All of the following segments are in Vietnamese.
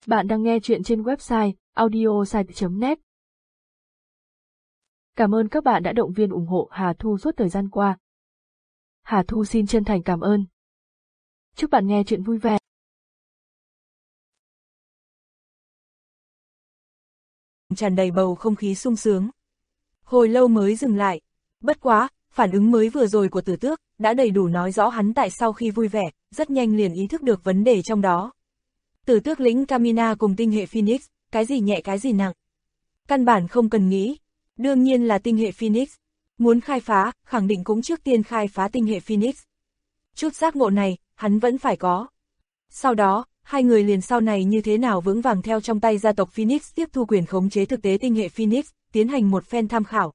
Bạn đang nghe chuyện trên website audiosite.net. Cảm ơn các bạn đã động viên ủng hộ Hà Thu suốt thời gian qua. Hà Thu xin chân thành cảm ơn. Chúc bạn nghe chuyện vui vẻ. Tràn đầy bầu không khí sung sướng. Hồi lâu mới dừng lại. Bất quá, phản ứng mới vừa rồi của Tử Tước đã đầy đủ nói rõ hắn tại sao khi vui vẻ, rất nhanh liền ý thức được vấn đề trong đó. Tử Tước lĩnh Kamina cùng tinh hệ Phoenix, cái gì nhẹ cái gì nặng. Căn bản không cần nghĩ. Đương nhiên là tinh hệ Phoenix. Muốn khai phá, khẳng định cũng trước tiên khai phá tinh hệ Phoenix. Chút giác ngộ này, hắn vẫn phải có. Sau đó, hai người liền sau này như thế nào vững vàng theo trong tay gia tộc Phoenix tiếp thu quyền khống chế thực tế tinh hệ Phoenix, tiến hành một phen tham khảo.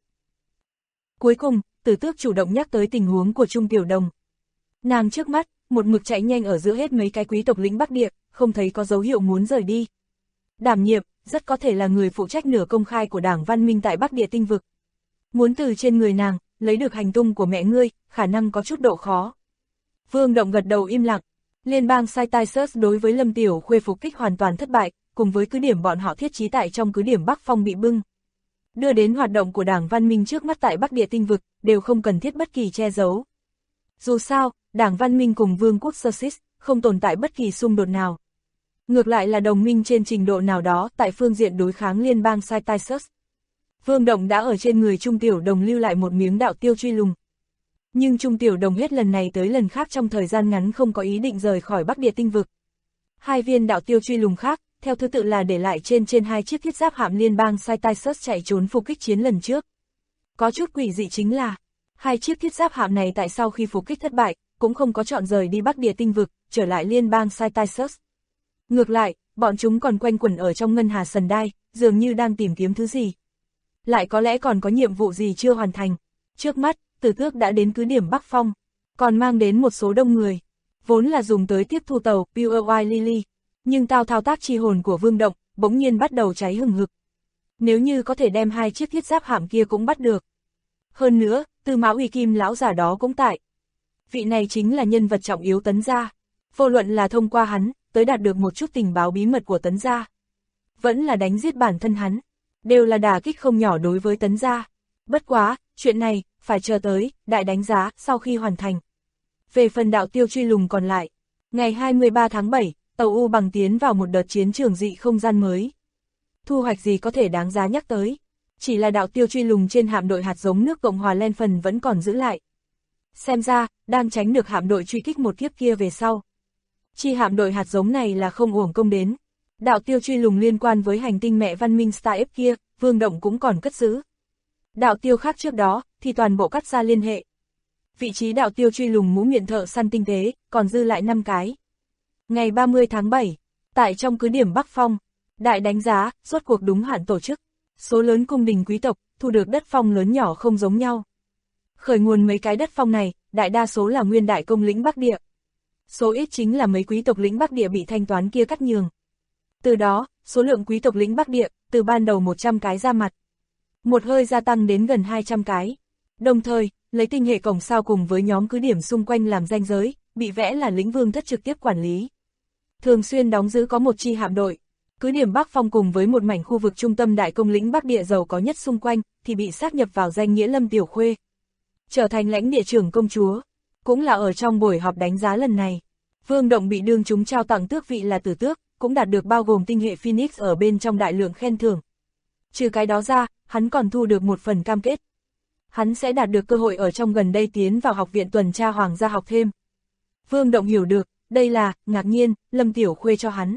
Cuối cùng, Tử Tước chủ động nhắc tới tình huống của Trung Tiểu Đồng. Nàng trước mắt, một mực chạy nhanh ở giữa hết mấy cái quý tộc lĩnh Bắc Địa, không thấy có dấu hiệu muốn rời đi. Đảm nhiệm, rất có thể là người phụ trách nửa công khai của Đảng Văn Minh tại Bắc Địa tinh vực. Muốn từ trên người nàng, lấy được hành tung của mẹ ngươi, khả năng có chút độ khó. Vương Động gật đầu im lặng. Liên bang Cytisus đối với Lâm Tiểu Khuê phục kích hoàn toàn thất bại, cùng với cứ điểm bọn họ thiết trí tại trong cứ điểm Bắc Phong bị bưng. Đưa đến hoạt động của Đảng Văn Minh trước mắt tại Bắc Địa tinh vực, đều không cần thiết bất kỳ che giấu. Dù sao, Đảng Văn Minh cùng Vương quốc Sussex không tồn tại bất kỳ xung đột nào. Ngược lại là đồng minh trên trình độ nào đó tại phương diện đối kháng liên bang Cytisus. Vương Động đã ở trên người Trung Tiểu Đồng lưu lại một miếng đạo tiêu truy lùng. Nhưng Trung Tiểu Đồng hết lần này tới lần khác trong thời gian ngắn không có ý định rời khỏi Bắc Địa tinh vực. Hai viên đạo tiêu truy lùng khác, theo thứ tự là để lại trên hai chiếc thiết giáp hạm liên bang Cytisus chạy trốn phục kích chiến lần trước. Có chút quỷ dị chính là, hai chiếc thiết giáp hạm này tại sau khi phục kích thất bại, cũng không có chọn rời đi Bắc Địa tinh vực, trở lại liên bang Cytisus. Ngược lại, bọn chúng còn quanh quẩn ở trong ngân hà sần đai, dường như đang tìm kiếm thứ gì. Lại có lẽ còn có nhiệm vụ gì chưa hoàn thành. Trước mắt, Tử Tước đã đến cứ điểm Bắc Phong, còn mang đến một số đông người. Vốn là dùng tới tiếp thu tàu Pure White Lily, nhưng thao tác chi hồn của Vương Động, bỗng nhiên bắt đầu cháy hừng hực. Nếu như có thể đem hai chiếc thiết giáp hạm kia cũng bắt được. Hơn nữa, Tư Mã Uy Kim lão giả đó cũng tại. Vị này chính là nhân vật trọng yếu Tấn gia. Vô luận là thông qua hắn, tới đạt được một chút tình báo bí mật của Tấn gia. Vẫn là đánh giết bản thân hắn, đều là đả kích không nhỏ đối với Tấn gia. Bất quá, chuyện này, phải chờ tới, đại đánh giá, sau khi hoàn thành. Về phần đạo tiêu truy lùng còn lại, ngày 23 tháng 7, tàu U Bằng tiến vào một đợt chiến trường dị không gian mới. Thu hoạch gì có thể đáng giá nhắc tới, chỉ là đạo tiêu truy lùng trên hạm đội hạt giống nước Cộng hòa Len phần vẫn còn giữ lại. Xem ra, đang tránh được hạm đội truy kích một kiếp kia về sau. Chi hạm đội hạt giống này là không uổng công đến. Đạo tiêu truy lùng liên quan với hành tinh mẹ văn minh Star F kia, Vương Động cũng còn cất giữ. Đạo tiêu khác trước đó, thì toàn bộ cắt ra liên hệ. Vị trí đạo tiêu truy lùng mũ miệng thợ săn tinh tế, còn dư lại 5 cái. Ngày 30 tháng 7, tại trong cứ điểm Bắc Phong, đại đánh giá, rốt cuộc đúng hạn tổ chức. Số lớn cung đình quý tộc, thu được đất phong lớn nhỏ không giống nhau. Khởi nguồn mấy cái đất phong này, đại đa số là nguyên đại công lĩnh Bắc Địa. Số ít chính là mấy quý tộc lĩnh Bắc Địa bị thanh toán kia cắt nhường. Từ đó, số lượng quý tộc lĩnh Bắc Địa, từ ban đầu 100 cái ra mặt. Một hơi gia tăng đến gần 200 cái. Đồng thời, lấy tinh hệ cổng sao cùng với nhóm cứ điểm xung quanh làm ranh giới, bị vẽ là lĩnh vương thất trực tiếp quản lý. Thường xuyên đóng giữ có một chi hạm đội. Cứ điểm Bắc Phong cùng với một mảnh khu vực trung tâm đại công lĩnh Bắc Địa giàu có nhất xung quanh, thì bị sáp nhập vào danh nghĩa Lâm Tiểu Khuê. Trở thành lãnh địa trưởng công chúa. Cũng là ở trong buổi họp đánh giá lần này. Vương Động bị đương chúng trao tặng tước vị là Tử Tước, cũng đạt được bao gồm tinh hệ Phoenix ở bên trong đại lượng khen thưởng. Trừ cái đó ra, hắn còn thu được một phần cam kết. Hắn sẽ đạt được cơ hội ở trong gần đây tiến vào học viện tuần tra hoàng gia học thêm. Vương Động hiểu được, đây là, ngạc nhiên, Lâm Tiểu Khuê cho hắn.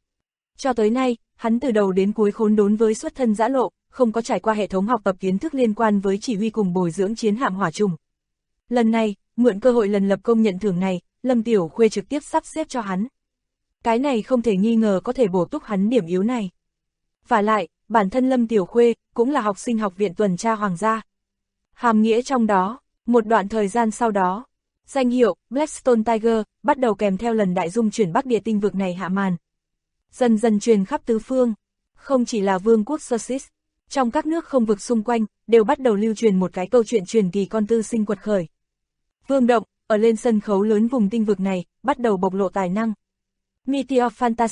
Cho tới nay, hắn từ đầu đến cuối khốn đốn với xuất thân giã lộ, không có trải qua hệ thống học tập kiến thức liên quan với chỉ huy cùng bồi dưỡng chiến hạm hỏa trùng. Lần này, mượn cơ hội lần lập công nhận thưởng này, Lâm Tiểu Khuê trực tiếp sắp xếp cho hắn. Cái này không thể nghi ngờ có thể bổ túc hắn điểm yếu này. Và lại, bản thân Lâm Tiểu Khuê cũng là học sinh học viện tuần tra hoàng gia. Hàm nghĩa trong đó, một đoạn thời gian sau đó, danh hiệu Blackstone Tiger bắt đầu kèm theo lần đại dung chuyển Bắc Địa tinh vực này hạ màn. Dần dần truyền khắp tứ phương, không chỉ là vương quốc Sussex, trong các nước không vực xung quanh đều bắt đầu lưu truyền một cái câu chuyện truyền kỳ con tư sinh quật khởi. Vương Động, ở lên sân khấu lớn vùng tinh vực này, bắt đầu bộc lộ tài năng. Meteor Fantasy,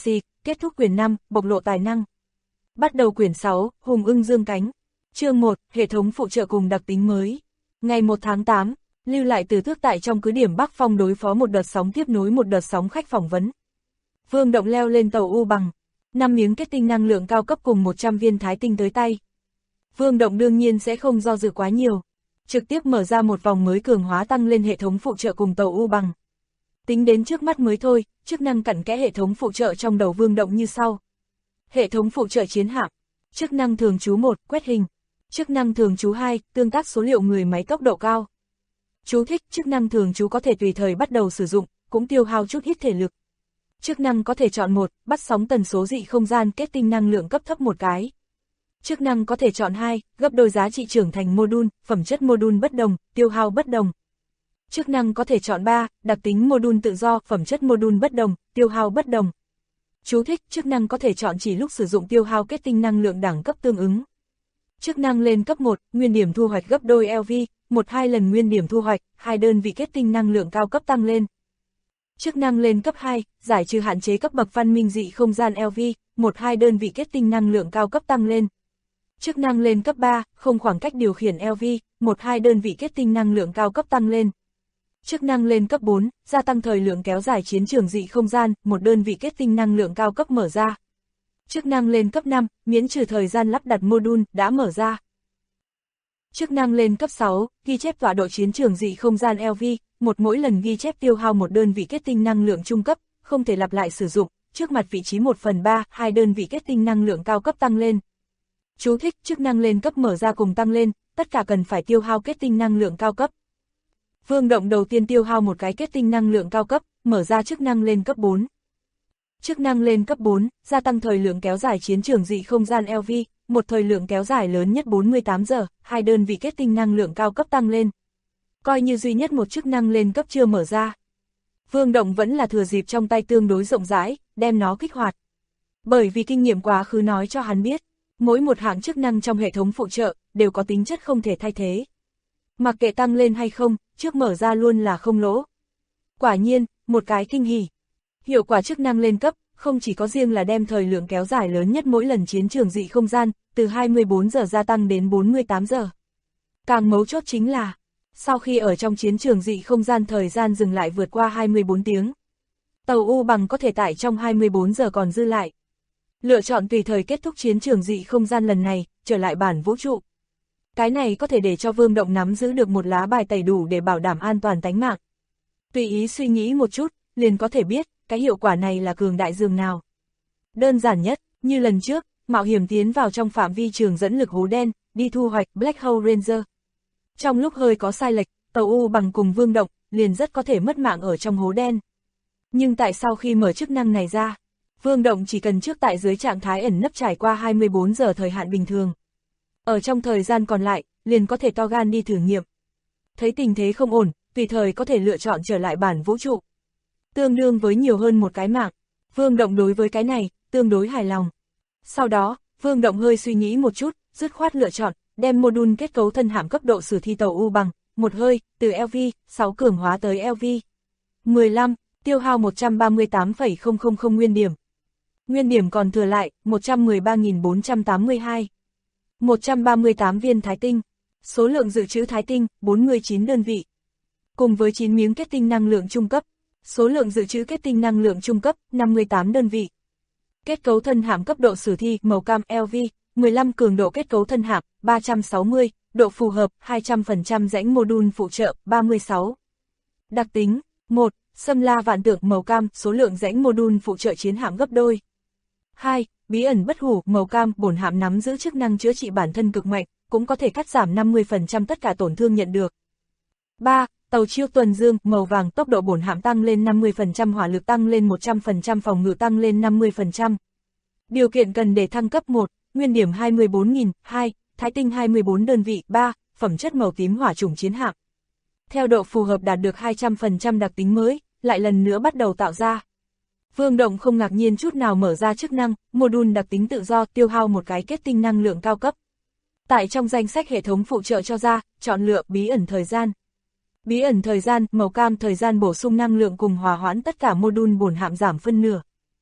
kết thúc quyển 5, bộc lộ tài năng. Bắt đầu quyển 6, hùng ưng dương cánh. Chương 1, hệ thống phụ trợ cùng đặc tính mới. Ngày 1 tháng 8, lưu lại Tử Tước tại trong cứ điểm Bắc Phong đối phó một đợt sóng tiếp nối một đợt sóng khách phỏng vấn. Vương Động leo lên tàu U Bằng, 5 miếng kết tinh năng lượng cao cấp cùng 100 viên thái tinh tới tay. Vương Động đương nhiên sẽ không do dự quá nhiều, trực tiếp mở ra một vòng mới cường hóa tăng lên hệ thống phụ trợ cùng tàu U Bằng. Tính đến trước mắt mới thôi, chức năng cặn kẽ hệ thống phụ trợ trong đầu Vương Động như sau. Hệ thống phụ trợ chiến hạm, chức năng thường trú 1, quét hình, chức năng thường trú 2, tương tác số liệu người máy tốc độ cao. Chú thích, chức năng thường trú có thể tùy thời bắt đầu sử dụng, cũng tiêu hao chút ít thể lực. Chức năng có thể chọn 1, bắt sóng tần số dị không gian kết tinh năng lượng cấp thấp một cái. Chức năng có thể chọn 2, gấp đôi giá trị trưởng thành module, phẩm chất module bất đồng, tiêu hao bất đồng. Chức năng có thể chọn 3, đặc tính module tự do, phẩm chất module bất đồng, tiêu hao bất đồng. Chú thích, chức năng có thể chọn chỉ lúc sử dụng tiêu hao kết tinh năng lượng đẳng cấp tương ứng. Chức năng lên cấp 1, nguyên điểm thu hoạch gấp đôi LV, 1-2 lần nguyên điểm thu hoạch, 2 đơn vị kết tinh năng lượng cao cấp tăng lên. Chức năng lên cấp 2, giải trừ hạn chế cấp bậc văn minh dị không gian LV, 1-2 đơn vị kết tinh năng lượng cao cấp tăng lên. Chức năng lên cấp 3, không khoảng cách điều khiển LV, 1-2 đơn vị kết tinh năng lượng cao cấp tăng lên. Chức năng lên cấp 4, gia tăng thời lượng kéo dài chiến trường dị không gian, 1 đơn vị kết tinh năng lượng cao cấp mở ra. Chức năng lên cấp 5, miễn trừ thời gian lắp đặt module, đã mở ra. Chức năng lên cấp 6, ghi chép tọa độ chiến trường dị không gian LV, mỗi lần ghi chép tiêu hao 1 đơn vị kết tinh năng lượng trung cấp, không thể lặp lại sử dụng, trước mặt vị trí 1/3, 2 đơn vị kết tinh năng lượng cao cấp tăng lên. Chú thích, chức năng lên cấp mở ra cùng tăng lên, tất cả cần phải tiêu hao kết tinh năng lượng cao cấp. Vương Động đầu tiên tiêu hao một cái kết tinh năng lượng cao cấp, mở ra chức năng lên cấp 4. Chức năng lên cấp 4, gia tăng thời lượng kéo dài chiến trường dị không gian LV, 1 thời lượng kéo dài lớn nhất 48 giờ, 2 đơn vị kết tinh năng lượng cao cấp tăng lên. Coi như duy nhất một chức năng lên cấp chưa mở ra. Vương Động vẫn là thừa dịp trong tay tương đối rộng rãi, đem nó kích hoạt. Bởi vì kinh nghiệm quá khứ nói cho hắn biết, mỗi một hạng chức năng trong hệ thống phụ trợ, đều có tính chất không thể thay thế. Mặc kệ tăng lên hay không, trước mở ra luôn là không lỗ. Quả nhiên, một cái kinh hỉ. Hiệu quả chức năng lên cấp, không chỉ có riêng là đem thời lượng kéo dài lớn nhất mỗi lần chiến trường dị không gian, từ 24 giờ gia tăng đến 48 giờ. Càng mấu chốt chính là, sau khi ở trong chiến trường dị không gian thời gian dừng lại vượt qua 24 tiếng. Tàu U Bằng có thể tại trong 24 giờ còn dư lại. Lựa chọn tùy thời kết thúc chiến trường dị không gian lần này, trở lại bản vũ trụ. Cái này có thể để cho Vương Động nắm giữ được một lá bài tẩy đủ để bảo đảm an toàn tánh mạng. Tùy ý suy nghĩ một chút, liền có thể biết, cái hiệu quả này là cường đại dường nào. Đơn giản nhất, như lần trước, mạo hiểm tiến vào trong phạm vi trường dẫn lực hố đen, đi thu hoạch Black Hole Ranger. Trong lúc hơi có sai lệch, tàu U Bằng cùng Vương Động, liền rất có thể mất mạng ở trong hố đen. Nhưng tại sau khi mở chức năng này ra, Vương Động chỉ cần trước tại dưới trạng thái ẩn nấp trải qua 24 giờ thời hạn bình thường. Ở trong thời gian còn lại, liền có thể to gan đi thử nghiệm. Thấy tình thế không ổn, tùy thời có thể lựa chọn trở lại bản vũ trụ. Tương đương với nhiều hơn một cái mạng. Vương Động đối với cái này, tương đối hài lòng. Sau đó, Vương Động hơi suy nghĩ một chút, dứt khoát lựa chọn, đem module kết cấu thân hạm cấp độ sử thi tàu U Bằng, một hơi, từ LV, 6 cường hóa tới LV. 15, tiêu hao 138,000 nguyên điểm. Nguyên điểm còn thừa lại, 113.482. 138 viên thái tinh. Số lượng dự trữ thái tinh, 49 đơn vị. Cùng với 9 miếng kết tinh năng lượng trung cấp. Số lượng dự trữ kết tinh năng lượng trung cấp, 58 đơn vị. Kết cấu thân hạm cấp độ sử thi, màu cam LV, 15 cường độ kết cấu thân hạm, 360, độ phù hợp, 200% rãnh module phụ trợ, 36. Đặc tính, 1. Xâm la vạn tượng màu cam, số lượng rãnh module phụ trợ chiến hạm gấp đôi. 2. Bí ẩn bất hủ, màu cam, bổn hạm nắm giữ chức năng chữa trị bản thân cực mạnh, cũng có thể cắt giảm 50% tất cả tổn thương nhận được. 3. Tàu chiêu tuần dương, màu vàng, tốc độ bổn hạm tăng lên 50%, hỏa lực tăng lên 100%, phòng ngự tăng lên 50%. Điều kiện cần để thăng cấp 1, nguyên điểm 24.000, 2, thái tinh 24 đơn vị, 3, phẩm chất màu tím hỏa chủng chiến hạm. Theo độ phù hợp đạt được 200% đặc tính mới, lại lần nữa bắt đầu tạo ra. Vương Động không ngạc nhiên chút nào mở ra chức năng, module đặc tính tự do tiêu hao một cái kết tinh năng lượng cao cấp. Tại trong danh sách hệ thống phụ trợ cho ra, chọn lựa bí ẩn thời gian. Bí ẩn thời gian, màu cam thời gian bổ sung năng lượng cùng hòa hoãn tất cả module bổn hạm giảm phân nửa.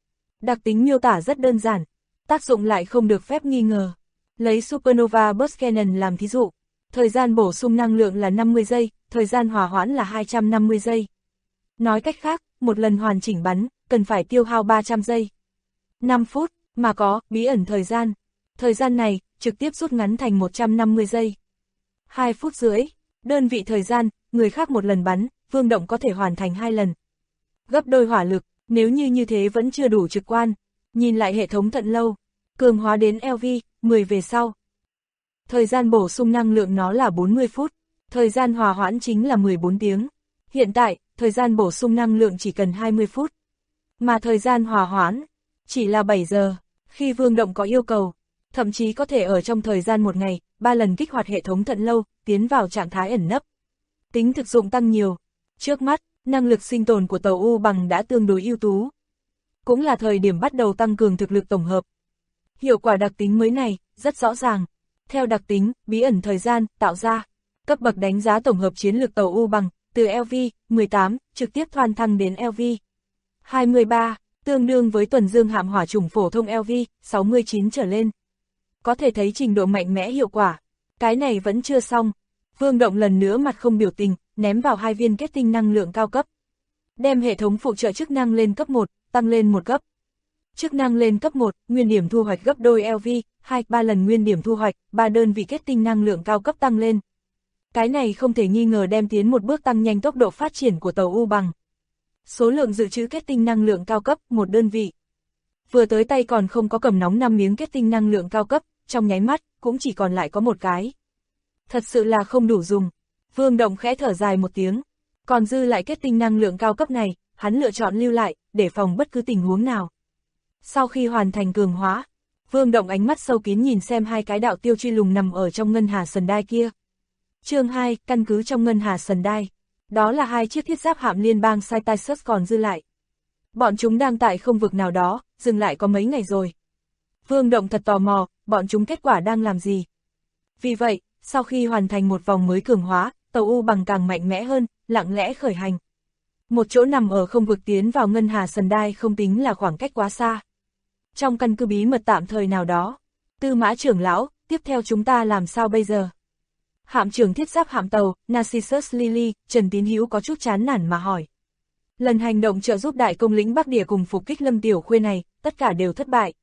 Đặc tính miêu tả rất đơn giản, tác dụng lại không được phép nghi ngờ. Lấy Supernova Burst Cannon làm thí dụ, thời gian bổ sung năng lượng là 50 giây, thời gian hòa hoãn là 250 giây. Nói cách khác, một lần hoàn chỉnh bắn, cần phải tiêu hao 300 giây. 5 phút, mà có bí ẩn thời gian. Thời gian này, trực tiếp rút ngắn thành 150 giây. 2 phút rưỡi, đơn vị thời gian, người khác một lần bắn, Vương Động có thể hoàn thành 2 lần. Gấp đôi hỏa lực, nếu như thế vẫn chưa đủ trực quan. Nhìn lại hệ thống Thận Lâu, cường hóa đến LV, 10 về sau. Thời gian bổ sung năng lượng nó là 40 phút, thời gian hòa hoãn chính là 14 tiếng. Hiện tại, thời gian bổ sung năng lượng chỉ cần 20 phút, mà thời gian hòa hoãn chỉ là 7 giờ. Khi Vương Động có yêu cầu, thậm chí có thể ở trong thời gian một ngày, 3 lần kích hoạt hệ thống Thận Lâu, tiến vào trạng thái ẩn nấp. Tính thực dụng tăng nhiều. Trước mắt, năng lực sinh tồn của tàu U Bằng đã tương đối ưu tú. Cũng là thời điểm bắt đầu tăng cường thực lực tổng hợp. Hiệu quả đặc tính mới này, rất rõ ràng. Theo đặc tính, bí ẩn thời gian, tạo ra, cấp bậc đánh giá tổng hợp chiến lược tàu U Bằng, từ LV, 18, trực tiếp thoan thăng đến LV. 23, tương đương với tuần dương hạm hỏa chủng phổ thông LV, 69 trở lên. Có thể thấy trình độ mạnh mẽ hiệu quả. Cái này vẫn chưa xong. Vương Động lần nữa mặt không biểu tình, ném vào 2 viên kết tinh năng lượng cao cấp. Đem hệ thống phụ trợ chức năng lên cấp 1, tăng lên 1 cấp. Chức năng lên cấp 1, nguyên điểm thu hoạch gấp đôi LV, 2-3 lần nguyên điểm thu hoạch, 3 đơn vị kết tinh năng lượng cao cấp tăng lên. Cái này không thể nghi ngờ đem tiến một bước tăng nhanh tốc độ phát triển của tàu U Bằng. Số lượng dự trữ kết tinh năng lượng cao cấp, 1 đơn vị. Vừa tới tay còn không có cầm nóng 5 miếng kết tinh năng lượng cao cấp, trong nháy mắt, cũng chỉ còn lại có 1 cái. Thật sự là không đủ dùng. Vương Động khẽ thở dài một tiếng. Còn dư lại kết tinh năng lượng cao cấp này, hắn lựa chọn lưu lại, để phòng bất cứ tình huống nào. Sau khi hoàn thành cường hóa, Vương Động ánh mắt sâu kín nhìn xem 2 cái đạo tiêu truy lùng nằm ở trong ngân hà sần đai kia. Chương 2, căn cứ trong ngân hà sần đai. Đó là 2 chiếc thiết giáp hạm liên bang Cytasus còn dư lại. Bọn chúng đang tại không vực nào đó, dừng lại có mấy ngày rồi. Vương Động thật tò mò, bọn chúng kết quả đang làm gì. Vì vậy, sau khi hoàn thành một vòng mới cường hóa, tàu U Bằng càng mạnh mẽ hơn, lặng lẽ khởi hành. Một chỗ nằm ở không vực tiến vào ngân hà sần đai không tính là khoảng cách quá xa. Trong căn cứ bí mật tạm thời nào đó, Tư Mã trưởng lão, tiếp theo chúng ta làm sao bây giờ? Hạm trưởng thiết giáp hạm tàu, Narcissus Lily, Trần Tín Hữu có chút chán nản mà hỏi. Lần hành động trợ giúp đại công lĩnh Bắc Địa cùng phục kích Lâm Tiểu Khuê này, tất cả đều thất bại.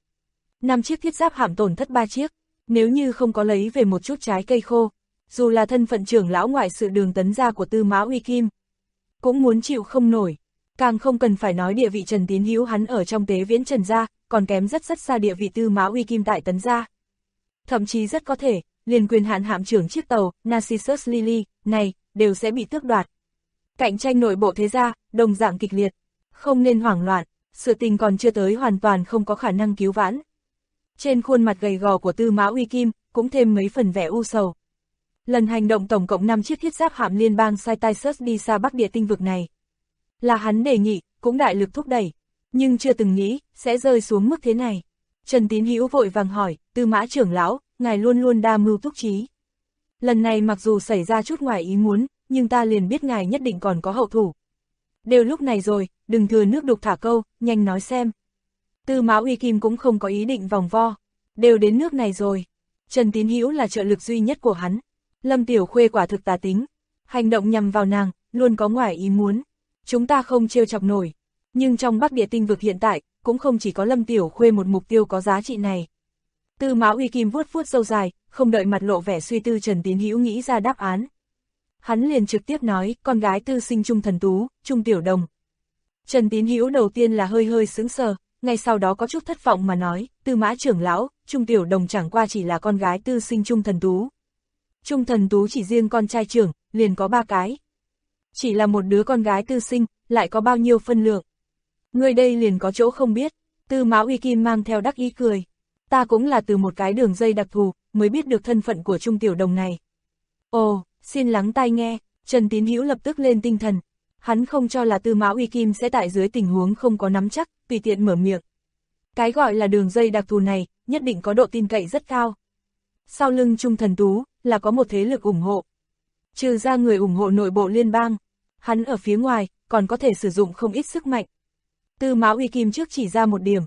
5 chiếc thiết giáp hạm tổn thất 3 chiếc, nếu như không có lấy về một chút trái cây khô, dù là thân phận trưởng lão ngoại sự Đường Tấn gia của Tư Mã Uy Kim, cũng muốn chịu không nổi. Càng không cần phải nói địa vị Trần Tín Hữu hắn ở trong Tế Viễn Trần gia, còn kém rất xa địa vị Tư Mã Uy Kim tại Tấn gia. Thậm chí rất có thể, liền quyền hạn hạm trưởng chiếc tàu Narcissus Lily này đều sẽ bị tước đoạt. Cạnh tranh nội bộ thế gia đồng dạng kịch liệt, không nên hoảng loạn, sự tình còn chưa tới hoàn toàn không có khả năng cứu vãn. Trên khuôn mặt gầy gò của Tư Mã Uy Kim cũng thêm mấy phần vẻ u sầu. Lần hành động tổng cộng 5 chiếc thiết giáp hạm liên bang Cytasus đi xa Bắc Địa tinh vực này, là hắn đề nghị, cũng đại lực thúc đẩy, nhưng chưa từng nghĩ sẽ rơi xuống mức thế này. Trần Tín Hữu vội vàng hỏi, Tư Mã trưởng lão, ngài luôn luôn đa mưu túc trí. Lần này mặc dù xảy ra chút ngoài ý muốn, nhưng ta liền biết ngài nhất định còn có hậu thủ. Đều lúc này rồi, đừng thừa nước đục thả câu, nhanh nói xem. Tư Mã Uy Kim cũng không có ý định vòng vo. Đều đến nước này rồi. Trần Tín Hữu là trợ lực duy nhất của hắn. Lâm Tiểu Khuê quả thực tà tính. Hành động nhằm vào nàng, luôn có ngoài ý muốn. Chúng ta không trêu chọc nổi. Nhưng trong Bắc Địa tinh vực hiện tại, cũng không chỉ có Lâm Tiểu Khuê một mục tiêu có giá trị này. Tư Mã Uy Kim vuốt vuốt râu dài, không đợi mặt lộ vẻ suy tư Trần Tín Hữu nghĩ ra đáp án. Hắn liền trực tiếp nói, con gái tư sinh Trung Thần Tú, Trung Tiểu Đồng. Trần Tín Hữu đầu tiên là hơi sững sờ, ngay sau đó có chút thất vọng mà nói, Tư Mã trưởng lão, Trung Tiểu Đồng chẳng qua chỉ là con gái tư sinh Trung Thần Tú. Trung Thần Tú chỉ riêng con trai trưởng, liền có 3 cái. Chỉ là một đứa con gái tư sinh, lại có bao nhiêu phân lượng. Người đây liền có chỗ không biết. Tư Mã Uy Kim mang theo đắc ý cười. Ta cũng là từ một cái đường dây đặc thù, mới biết được thân phận của Trung Tiểu Đồng này. Ồ, xin lắng tai nghe, Trần Tín Hữu lập tức lên tinh thần. Hắn không cho là Tư Mã Uy Kim sẽ tại dưới tình huống không có nắm chắc, tùy tiện mở miệng. Cái gọi là đường dây đặc thù này, nhất định có độ tin cậy rất cao. Sau lưng Trung Thần Tú, là có một thế lực ủng hộ. Trừ ra người ủng hộ nội bộ liên bang, hắn ở phía ngoài, còn có thể sử dụng không ít sức mạnh. Tư Mã Uy Kim trước chỉ ra một điểm,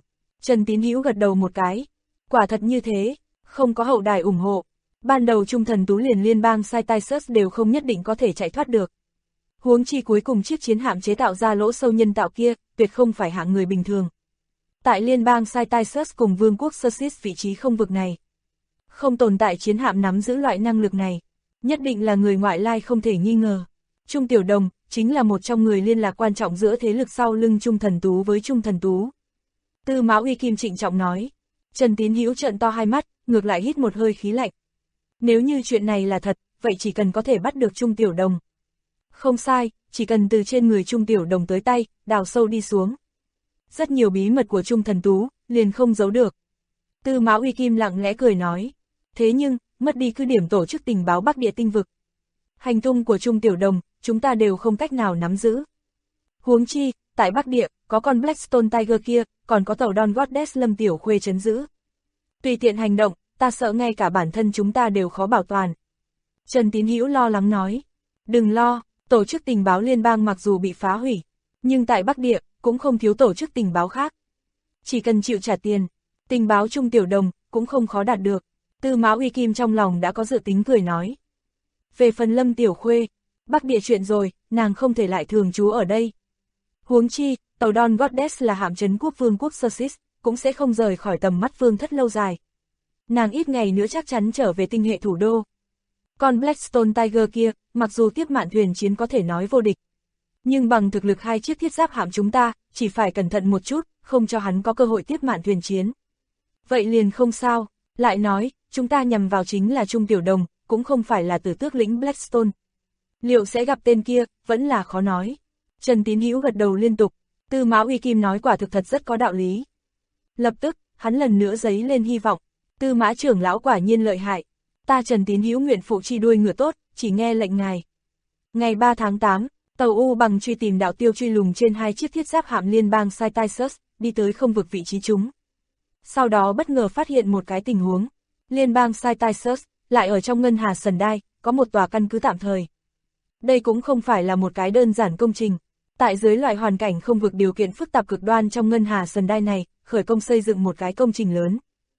Trần Tín Hữu gật đầu một cái. Quả thật như thế, không có hậu đài ủng hộ. Ban đầu Trung Thần Tú liền liên bang Cyrus đều không nhất định có thể chạy thoát được. Huống chi cuối cùng chiếc chiến hạm chế tạo ra lỗ sâu nhân tạo kia, tuyệt không phải hạng người bình thường. Tại liên bang Cyrus cùng vương quốc Xerxes vị trí không vực này, không tồn tại chiến hạm nắm giữ loại năng lực này, nhất định là người ngoại lai không thể nghi ngờ. Trung Tiểu Đồng chính là một trong người liên lạc quan trọng giữa thế lực sau lưng Trung Thần Tú với Trung Thần Tú. Tư Mã Uy Kim trịnh trọng nói. Trần Tín Hữu trợn to hai mắt, ngược lại hít một hơi khí lạnh. Nếu như chuyện này là thật, vậy chỉ cần có thể bắt được Trung Tiểu Đồng. Không sai, chỉ cần từ trên người Trung Tiểu Đồng tới tay, đào sâu đi xuống. Rất nhiều bí mật của Trung Thần Tú, liền không giấu được. Tư Mã Uy Kim lặng lẽ cười nói. Thế nhưng, mất đi cứ điểm tổ chức tình báo Bắc Địa tinh vực. Hành tung của Trung Tiểu Đồng, chúng ta đều không cách nào nắm giữ. Huống chi, tại Bắc Địa, có con Blackstone Tiger kia, còn có tàu Dawn Goddess Lâm Tiểu Khuê trấn giữ. Tùy tiện hành động, ta sợ ngay cả bản thân chúng ta đều khó bảo toàn. Trần Tín Hữu lo lắng nói. Đừng lo, tổ chức tình báo liên bang mặc dù bị phá hủy, nhưng tại Bắc Địa, cũng không thiếu tổ chức tình báo khác. Chỉ cần chịu trả tiền, tình báo Trung Tiểu Đồng, cũng không khó đạt được. Tư Mã Uy Kim trong lòng đã có dự tính cười nói. Về phần Lâm Tiểu Khuê, Bắc Địa chuyện rồi, nàng không thể lại thường trú ở đây. Huống chi, tàu Dawn Goddess là hạm trấn quốc vương quốc Xerxes, cũng sẽ không rời khỏi tầm mắt vương thất lâu dài. Nàng ít ngày nữa chắc chắn trở về tinh hệ thủ đô. Còn Blackstone Tiger kia, mặc dù tiếp mạn thuyền chiến có thể nói vô địch, nhưng bằng thực lực hai chiếc thiết giáp hạm chúng ta, chỉ phải cẩn thận một chút, không cho hắn có cơ hội tiếp mạn thuyền chiến. Vậy liền không sao, lại nói, chúng ta nhằm vào chính là Trung Tiểu Đồng, cũng không phải là Tử Tước lĩnh Blackstone. Liệu sẽ gặp tên kia, vẫn là khó nói. Trần Tín Hữu gật đầu liên tục, Tư Mã Uy Kim nói quả thực thật rất có đạo lý. Lập tức, hắn lần nữa dấy lên hy vọng, Tư Mã trưởng lão quả nhiên lợi hại. Ta Trần Tín Hữu nguyện phụ chi đuôi ngựa tốt, chỉ nghe lệnh ngài. Ngày 3 tháng 8, tàu U bằng truy tìm đạo tiêu truy lùng trên hai chiếc thiết giáp hạm liên bang Cyrus, đi tới không vực vị trí chúng. Sau đó bất ngờ phát hiện một cái tình huống, liên bang Cyrus lại ở trong ngân hà Sendai, có một tòa căn cứ tạm thời. Đây cũng không phải là một cái đơn giản công trình. Tại dưới loại hoàn cảnh không vực điều kiện phức tạp cực đoan trong ngân hà Sendai này, khởi công xây dựng một cái công trình lớn.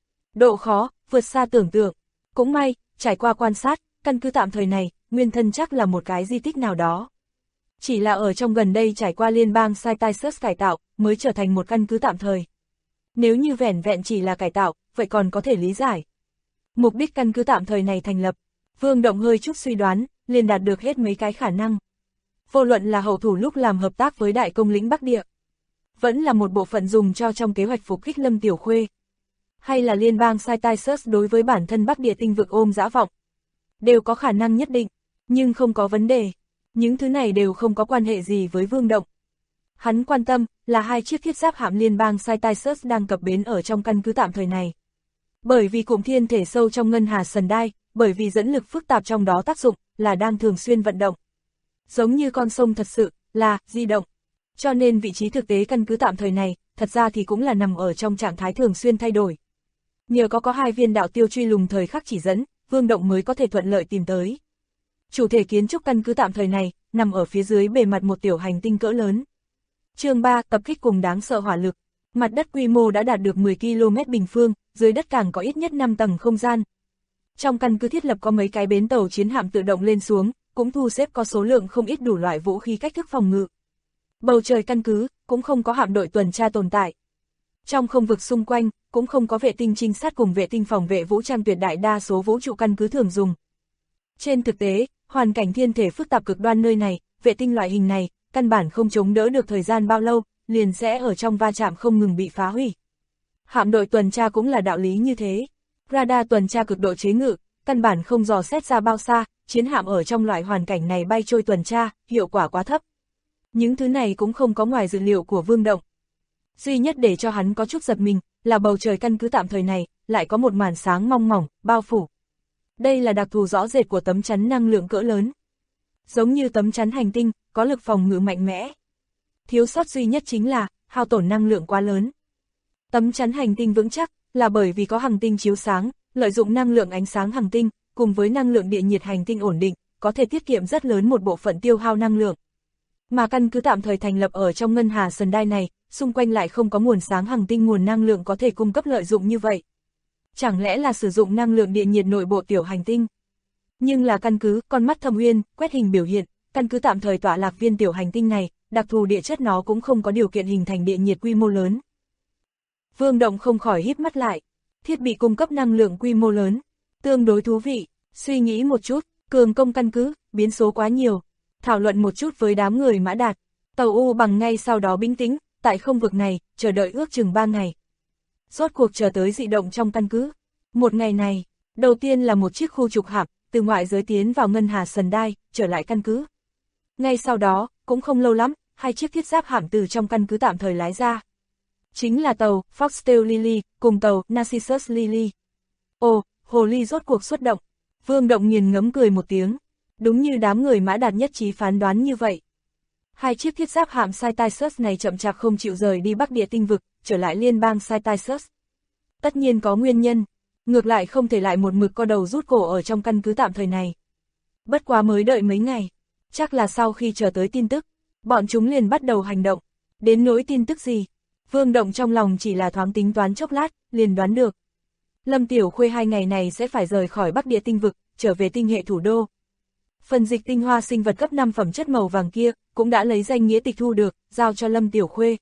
Độ khó, vượt xa tưởng tượng. Cũng may, trải qua quan sát, căn cứ tạm thời này, nguyên thân chắc là một cái di tích nào đó. Chỉ là ở trong gần đây trải qua liên bang Cyrus cải tạo, mới trở thành một căn cứ tạm thời. Nếu như vẻn vẹn chỉ là cải tạo, vậy còn có thể lý giải. Mục đích căn cứ tạm thời này thành lập, Vương Động hơi chút suy đoán, liền đạt được hết mấy cái khả năng. Vô luận là hậu thủ lúc làm hợp tác với đại công lĩnh Bắc Địa, vẫn là một bộ phận dùng cho trong kế hoạch phục kích Lâm Tiểu Khuê, hay là liên bang Cyrus đối với bản thân Bắc Địa tinh vực ôm dã vọng, đều có khả năng nhất định, nhưng không có vấn đề. Những thứ này đều không có quan hệ gì với Vương Động. Hắn quan tâm là hai chiếc thiết giáp hạm liên bang Cyrus đang cập bến ở trong căn cứ tạm thời này. Bởi vì cụm thiên thể sâu trong ngân hà Sendai, bởi vì dẫn lực phức tạp trong đó tác dụng, là đang thường xuyên vận động. Giống như con sông thật sự, là di động. Cho nên vị trí thực tế căn cứ tạm thời này, thật ra thì cũng là nằm ở trong trạng thái thường xuyên thay đổi. Nhờ có hai viên đạo tiêu truy lùng thời khắc chỉ dẫn, Vương Động mới có thể thuận lợi tìm tới. Chủ thể kiến trúc căn cứ tạm thời này, nằm ở phía dưới bề mặt một tiểu hành tinh cỡ lớn. Chương 3, tập kích cùng đáng sợ hỏa lực. Mặt đất quy mô đã đạt được 10 km bình phương, dưới đất càng có ít nhất 5 tầng không gian. Trong căn cứ thiết lập có mấy cái bến tàu chiến hạm tự động lên xuống, cũng thu xếp có số lượng không ít đủ loại vũ khí cách thức phòng ngự. Bầu trời căn cứ, cũng không có hạm đội tuần tra tồn tại. Trong không vực xung quanh, cũng không có vệ tinh trinh sát cùng vệ tinh phòng vệ vũ trang tuyệt đại đa số vũ trụ căn cứ thường dùng. Trên thực tế, hoàn cảnh thiên thể phức tạp cực đoan nơi này, vệ tinh loại hình này, căn bản không chống đỡ được thời gian bao lâu, liền sẽ ở trong va chạm không ngừng bị phá hủy. Hạm đội tuần tra cũng là đạo lý như thế. Radar tuần tra cực độ chế ngự, căn bản không dò xét ra bao xa, chiến hạm ở trong loại hoàn cảnh này bay trôi tuần tra, hiệu quả quá thấp. Những thứ này cũng không có ngoài dự liệu của Vương Động. Duy nhất để cho hắn có chút giật mình, là bầu trời căn cứ tạm thời này, lại có một màn sáng mong mỏng, bao phủ. Đây là đặc thù rõ rệt của tấm chắn năng lượng cỡ lớn. Giống như tấm chắn hành tinh, có lực phòng ngự mạnh mẽ. Thiếu sót duy nhất chính là, hao tổn năng lượng quá lớn. Tấm chắn hành tinh vững chắc, là bởi vì có hành tinh chiếu sáng, lợi dụng năng lượng ánh sáng hành tinh, cùng với năng lượng địa nhiệt hành tinh ổn định, có thể tiết kiệm rất lớn một bộ phận tiêu hao năng lượng. Mà căn cứ tạm thời thành lập ở trong ngân hà Sendai này, xung quanh lại không có nguồn sáng hành tinh nguồn năng lượng có thể cung cấp lợi dụng như vậy. Chẳng lẽ là sử dụng năng lượng địa nhiệt nội bộ tiểu hành tinh? Nhưng là căn cứ con mắt Thâm Uyên quét hình biểu hiện, căn cứ tạm thời tọa lạc viên tiểu hành tinh này, đặc thù địa chất nó cũng không có điều kiện hình thành địa nhiệt quy mô lớn. Vương Động không khỏi híp mắt lại, thiết bị cung cấp năng lượng quy mô lớn, tương đối thú vị, suy nghĩ một chút, cường công căn cứ, biến số quá nhiều, thảo luận một chút với đám người Mã Đạt, tàu U bằng ngay sau đó bình tĩnh, tại không vực này, chờ đợi ước chừng 3 ngày. Rốt cuộc chờ tới dị động trong căn cứ. Một ngày này, đầu tiên là một chiếc khu trục hạm, từ ngoại giới tiến vào ngân hà Sần Đai, trở lại căn cứ. Ngay sau đó, cũng không lâu lắm, 2 chiếc thiết giáp hạm từ trong căn cứ tạm thời lái ra. Chính là tàu Foxtail Lily, cùng tàu Narcissus Lily. Ồ, hồ ly rốt cuộc xuất động. Vương Động nghiền ngẫm cười một tiếng. Đúng như đám người Mã Đạt nhất trí phán đoán như vậy. 2 chiếc thiết giáp hạm Cytisus này chậm chạp không chịu rời đi Bắc Địa tinh vực, trở lại liên bang Cytisus. Tất nhiên có nguyên nhân, ngược lại không thể lại một mực co đầu rút cổ ở trong căn cứ tạm thời này. Bất quá mới đợi mấy ngày, chắc là sau khi chờ tới tin tức, bọn chúng liền bắt đầu hành động. Đến nỗi tin tức gì, Vương Động trong lòng chỉ là thoáng tính toán chốc lát, liền đoán được. Lâm Tiểu Khuê 2 ngày này sẽ phải rời khỏi Bắc Địa tinh vực, trở về tinh hệ thủ đô. Phần dịch tinh hoa sinh vật cấp 5 phẩm chất màu vàng kia, cũng đã lấy danh nghĩa tịch thu được, giao cho Lâm Tiểu Khuê.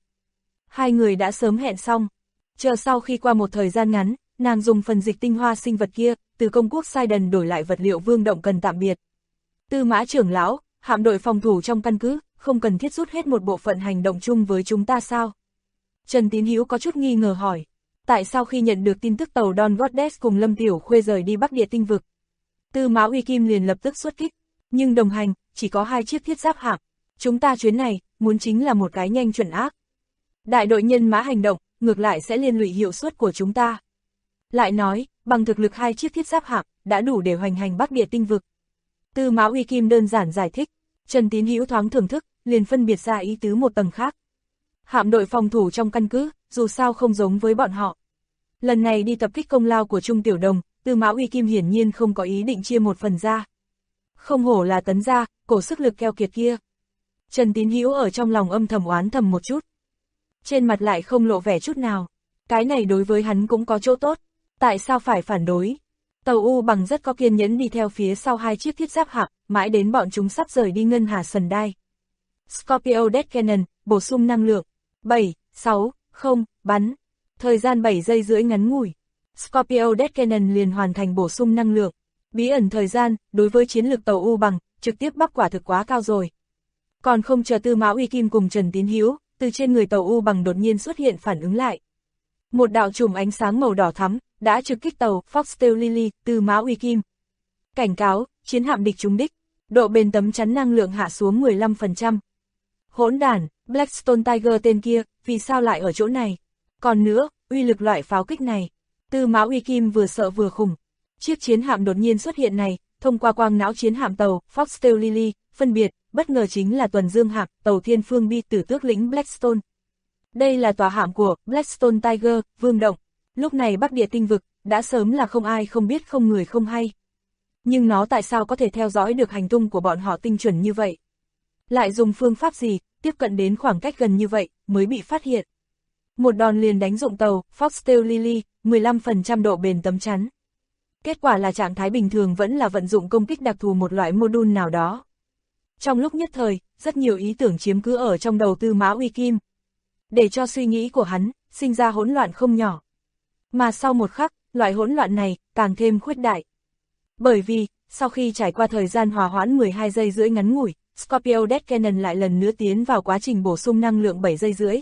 2 người đã sớm hẹn xong, chờ sau khi qua một thời gian ngắn, nàng dùng phần dịch tinh hoa sinh vật kia, từ công quốc Sidon đổi lại vật liệu Vương Động cần tạm biệt. Tư Mã trưởng lão, hạm đội phòng thủ trong căn cứ, không cần thiết rút hết một bộ phận hành động chung với chúng ta sao? Trần Tín Hiếu có chút nghi ngờ hỏi. Tại sao khi nhận được tin tức tàu Dawn Goddess cùng Lâm Tiểu Khuê rời đi Bắc Địa tinh vực, Tư Mã Uy Kim liền lập tức xuất kích, nhưng đồng hành, chỉ có 2 chiếc thiết giáp hạm. Chúng ta chuyến này, muốn chính là một cái nhanh chuẩn ác. Đại đội nhân mã hành động, ngược lại sẽ liên lụy hiệu suất của chúng ta. Lại nói, bằng thực lực 2 chiếc thiết giáp hạm, đã đủ để hoành hành Bắc Địa tinh vực. Tư Mã Uy Kim đơn giản giải thích, Trần Tín Hiếu thoáng thưởng thức, liền phân biệt ra ý tứ một tầng khác. Hạm đội phòng thủ trong căn cứ, dù sao không giống với bọn họ. Lần này đi tập kích công lao của Trung Tiểu Đồng, Tư Mã Uy Kim hiển nhiên không có ý định chia một phần ra. Không hổ là Tấn gia, cổ sức lực keo kiệt kia. Trần Tín Hiếu ở trong lòng âm thầm oán thầm một chút. Trên mặt lại không lộ vẻ chút nào. Cái này đối với hắn cũng có chỗ tốt. Tại sao phải phản đối? Tàu U bằng rất có kiên nhẫn đi theo phía sau 2 chiếc thiết giáp hạm, mãi đến bọn chúng sắp rời đi ngân hà Sần Đai. Scorpio Death Cannon, bổ sung năng lượng. 7, 6, 0, bắn. Thời gian 7 giây rưỡi ngắn ngủi. Scorpio Death Cannon liền hoàn thành bổ sung năng lượng. Bí ẩn thời gian, đối với chiến lược tàu U bằng, trực tiếp bắp quả thực quá cao rồi. Còn không chờ Tư Mã Uy Kim cùng Trần Tín Hiếu, từ trên người tàu U bằng đột nhiên xuất hiện phản ứng lại. Một đạo chùm ánh sáng màu đỏ thắm, đã trực kích tàu Foxtail Lily, Tư Mã Uy Kim. Cảnh cáo, chiến hạm địch trúng đích, độ bền tấm chắn năng lượng hạ xuống 15%. Hỗn đản, Blackstone Tiger tên kia, vì sao lại ở chỗ này? Còn nữa, uy lực loại pháo kích này. Tư Mã Uy Kim vừa sợ vừa khủng. Chiếc chiến hạm đột nhiên xuất hiện này, thông qua quang não chiến hạm tàu Foxtail Lily, phân biệt, bất ngờ chính là tuần dương hạm, tàu Thiên Phương Bi Tử Tước lĩnh Blackstone. Đây là tòa hạm của Blackstone Tiger, Vương Động. Lúc này Bắc Địa tinh vực, đã sớm là không ai không biết không người không hay. Nhưng nó tại sao có thể theo dõi được hành tung của bọn họ tinh chuẩn như vậy? Lại dùng phương pháp gì, tiếp cận đến khoảng cách gần như vậy, mới bị phát hiện? Một đòn liền đánh dụng tàu Foxtail Lily, 15% độ bền tấm chắn. Kết quả là trạng thái bình thường vẫn là vận dụng công kích đặc thù một loại module nào đó. Trong lúc nhất thời, rất nhiều ý tưởng chiếm cứ ở trong đầu Tư Mã Uy Kim. Để cho suy nghĩ của hắn, sinh ra hỗn loạn không nhỏ. Mà sau một khắc, loại hỗn loạn này, càng thêm khuếch đại. Bởi vì, sau khi trải qua thời gian hòa hoãn 12 giây rưỡi ngắn ngủi, Scorpio Death Cannon lại lần nữa tiến vào quá trình bổ sung năng lượng 7 giây rưỡi.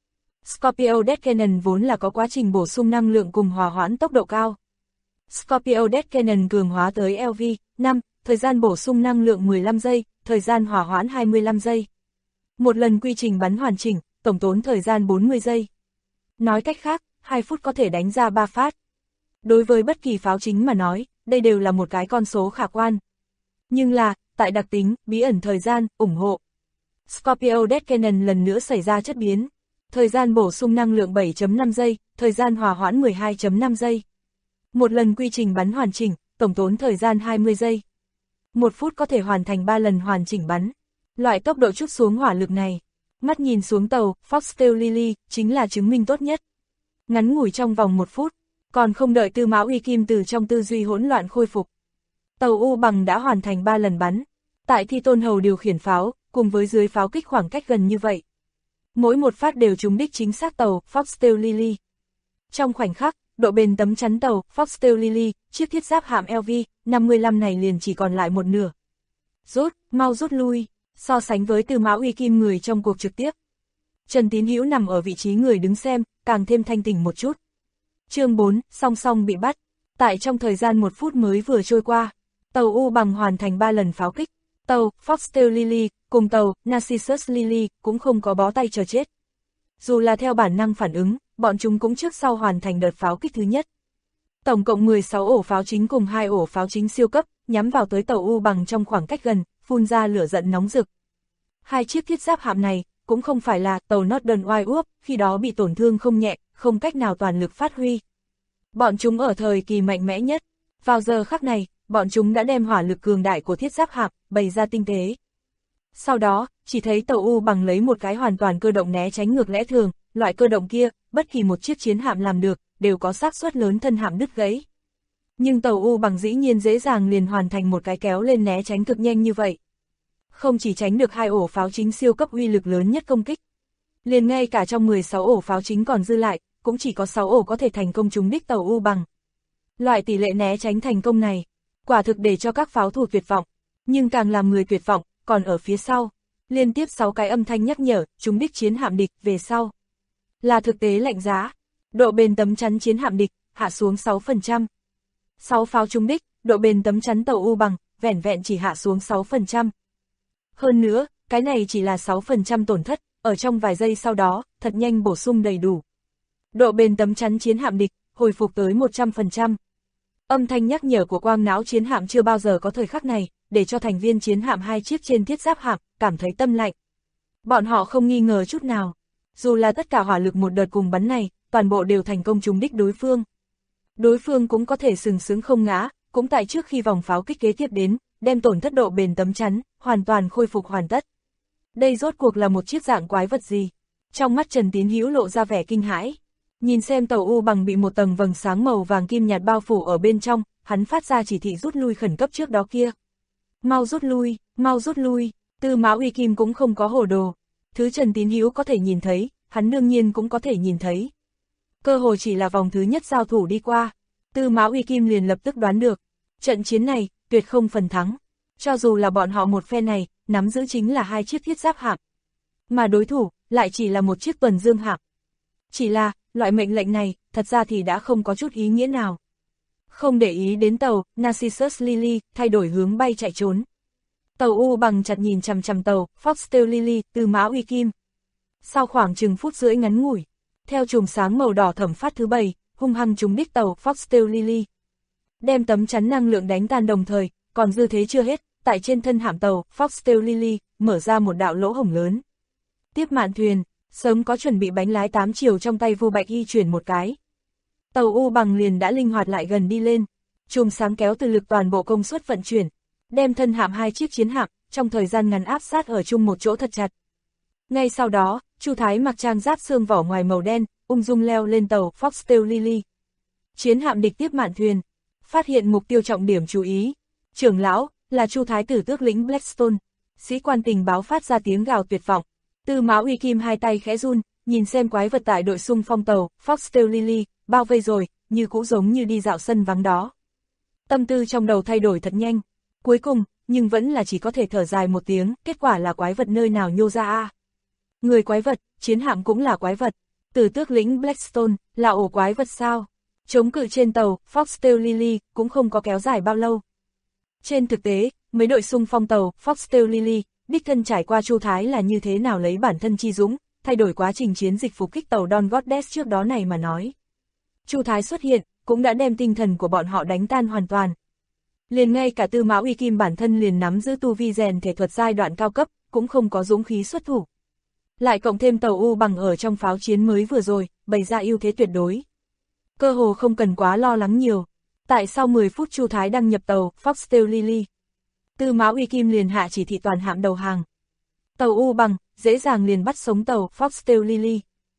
Scorpio Death Cannon vốn là có quá trình bổ sung năng lượng cùng hòa hoãn tốc độ cao. Scorpio Death Cannon cường hóa tới LV5, thời gian bổ sung năng lượng 15 giây, thời gian hòa hoãn 25 giây. Một lần quy trình bắn hoàn chỉnh, tổng tốn thời gian 40 giây. Nói cách khác, 2 phút có thể đánh ra 3 phát. Đối với bất kỳ pháo chính mà nói, đây đều là một cái con số khả quan. Nhưng là, tại đặc tính, bí ẩn thời gian, ủng hộ. Scorpio Death Cannon lần nữa xảy ra chất biến. Thời gian bổ sung năng lượng 7.5 giây, thời gian hòa hoãn 12.5 giây. Một lần quy trình bắn hoàn chỉnh, tổng tốn thời gian 20 giây. 1 phút có thể hoàn thành 3 lần hoàn chỉnh bắn. Loại tốc độ trút xuống hỏa lực này, Mắt nhìn xuống tàu, Foxtail Lily, chính là chứng minh tốt nhất. Ngắn ngủi trong vòng 1 phút, còn không đợi Tư Mã Uy Kim từ trong tư duy hỗn loạn khôi phục. Tàu U Bằng đã hoàn thành 3 lần bắn. Tại Thi Tôn Hầu điều khiển pháo, cùng với dưới pháo kích khoảng cách gần như vậy. Mỗi một phát đều trúng đích chính xác tàu, Foxtail Lily. Trong khoảnh khắc, độ bền tấm chắn tàu, Foxtail Lily, chiếc thiết giáp hạm LV-55 này liền chỉ còn lại một nửa. Mau rút lui, so sánh với Tư Mã Uy Kim người trong cuộc trực tiếp. Trần Tín Hữu nằm ở vị trí người đứng xem, càng thêm thanh tỉnh một chút. Chương 4, song song bị bắt. Tại trong thời gian 1 phút mới vừa trôi qua, tàu U Bằng hoàn thành 3 lần pháo kích. Tàu Foxtail Lily cùng tàu Narcissus Lily cũng không có bó tay chờ chết. Dù là theo bản năng phản ứng, bọn chúng cũng trước sau hoàn thành đợt pháo kích thứ nhất. Tổng cộng 16 ổ pháo chính cùng 2 ổ pháo chính siêu cấp, nhắm vào tới tàu U Bằng trong khoảng cách gần, phun ra lửa giận nóng rực. 2 chiếc thiết giáp hạm này cũng không phải là tàu Northern White, khi đó bị tổn thương không nhẹ, không cách nào toàn lực phát huy. Bọn chúng ở thời kỳ mạnh mẽ nhất. Vào giờ khắc này, bọn chúng đã đem hỏa lực cường đại của thiết giáp hạm bày ra tinh tế. Sau đó, chỉ thấy tàu U Bằng lấy một cái hoàn toàn cơ động né tránh ngược lẽ thường, loại cơ động kia, bất kỳ một chiếc chiến hạm làm được, đều có xác suất lớn thân hạm đứt gãy. Nhưng tàu U Bằng dĩ nhiên dễ dàng liền hoàn thành một cái kéo lên né tránh cực nhanh như vậy. Không chỉ tránh được 2 ổ pháo chính siêu cấp uy lực lớn nhất công kích, liền ngay cả trong 16 ổ pháo chính còn dư lại, cũng chỉ có 6 ổ có thể thành công trúng đích tàu U Bằng. Loại tỷ lệ né tránh thành công này, quả thực để cho các pháo thủ tuyệt vọng, nhưng càng làm người tuyệt vọng, còn ở phía sau, liên tiếp 6 cái âm thanh nhắc nhở, trúng đích chiến hạm địch về sau. Là thực tế lạnh giá, độ bền tấm chắn chiến hạm địch, hạ xuống 6%. 6 pháo trúng đích, độ bền tấm chắn tàu U Bằng, vẻn vẹn chỉ hạ xuống 6%. Hơn nữa, cái này chỉ là 6% tổn thất, ở trong vài giây sau đó, thật nhanh bổ sung đầy đủ. Độ bền tấm chắn chiến hạm địch, hồi phục tới 100%. Âm thanh nhắc nhở của quang não chiến hạm chưa bao giờ có thời khắc này, để cho thành viên chiến hạm 2 chiếc trên thiết giáp hạm, cảm thấy tâm lạnh. Bọn họ không nghi ngờ chút nào. Dù là tất cả hỏa lực một đợt cùng bắn này, toàn bộ đều thành công trúng đích đối phương. Đối phương cũng có thể sừng sững không ngã, cũng tại trước khi vòng pháo kích kế tiếp đến, đem tổn thất độ bền tấm chắn, hoàn toàn khôi phục hoàn tất. Đây rốt cuộc là một chiếc dạng quái vật gì? Trong mắt Trần Tín Hữu lộ ra vẻ kinh hãi. Nhìn xem tàu U Bằng bị một tầng vầng sáng màu vàng kim nhạt bao phủ ở bên trong, hắn phát ra chỉ thị rút lui khẩn cấp trước đó kia. Mau rút lui, Tư Mã Uy Kim cũng không có hồ đồ. Thứ Trần Tín Hữu có thể nhìn thấy, hắn đương nhiên cũng có thể nhìn thấy. Cơ hội chỉ là vòng thứ nhất giao thủ đi qua, Tư Mã Uy Kim liền lập tức đoán được. Trận chiến này, tuyệt không phần thắng. Cho dù là bọn họ một phe này, nắm giữ chính là 2 chiếc thiết giáp hạm. Mà đối thủ, lại chỉ là một chiếc tuần dương hạm. Chỉ là, loại mệnh lệnh này, thật ra thì đã không có chút ý nghĩa nào. Không để ý đến tàu, Narcissus Lily, thay đổi hướng bay chạy trốn. Tàu U Bằng chặt nhìn chằm chằm tàu, Foxtail Lily, Tư Mã Uy Kim. Sau khoảng chừng phút rưỡi ngắn ngủi, theo chùm sáng màu đỏ thẩm phát thứ 7, hung hăng trúng đích tàu, Foxtail Lily. Đem tấm chắn năng lượng đánh tan đồng thời, còn dư thế chưa hết, tại trên thân hạm tàu, Foxtail Lily, mở ra một đạo lỗ hổng lớn. Tiếp mạn thuyền, sớm có chuẩn bị bánh lái 8 chiều trong tay Vu Bạch Y chuyển một cái. Tàu U Bằng liền đã linh hoạt lại gần đi lên, chùm sáng kéo từ lực toàn bộ công suất vận chuyển, đem thân hạm 2 chiếc chiến hạm, trong thời gian ngắn áp sát ở chung một chỗ thật chặt. Ngay sau đó, Chu Thái mặc trang giáp xương vỏ ngoài màu đen, ung dung leo lên tàu Foxtail Lily. Chiến hạm địch tiếp mạn thuyền, phát hiện mục tiêu trọng điểm chú ý. Trưởng lão, là Chu Thái tử tước lĩnh Blackstone. Sĩ quan tình báo phát ra tiếng gào tuyệt vọng. Tư Mã Uy Kim hai tay khẽ run, nhìn xem quái vật tại đội xung phong tàu, Foxtail Lily, bao vây rồi, như cũ giống như đi dạo sân vắng đó. Tâm tư trong đầu thay đổi thật nhanh. Cuối cùng, nhưng vẫn là chỉ có thể thở dài một tiếng, kết quả là quái vật nơi nào nhô ra a. Người quái vật, chiến hạm cũng là quái vật. Tử tước lĩnh Blackstone, là ổ quái vật sao? Chống cự trên tàu, Foxtail Lily, cũng không có kéo dài bao lâu. Trên thực tế, mấy đội xung phong tàu, Foxtail Lily, đích thân trải qua Chu Thái là như thế nào lấy bản thân chi dũng, thay đổi quá trình chiến dịch phục kích tàu Dawn Goddess trước đó này mà nói. Chu Thái xuất hiện, cũng đã đem tinh thần của bọn họ đánh tan hoàn toàn. Liền ngay cả Tư Mã Uy Kim bản thân liền nắm giữ tu vi rèn thể thuật giai đoạn cao cấp, cũng không có dũng khí xuất thủ. Lại cộng thêm tàu U Bằng ở trong pháo chiến mới vừa rồi, bày ra ưu thế tuyệt đối. Cơ hồ không cần quá lo lắng nhiều. Tại sau 10 phút Chu Thái đăng nhập tàu, Foxtail Lily, Tư Mã Uy Kim liền hạ chỉ thị toàn hạm đầu hàng. Tàu U Bằng, dễ dàng liền bắt sống tàu Foxtail Lily.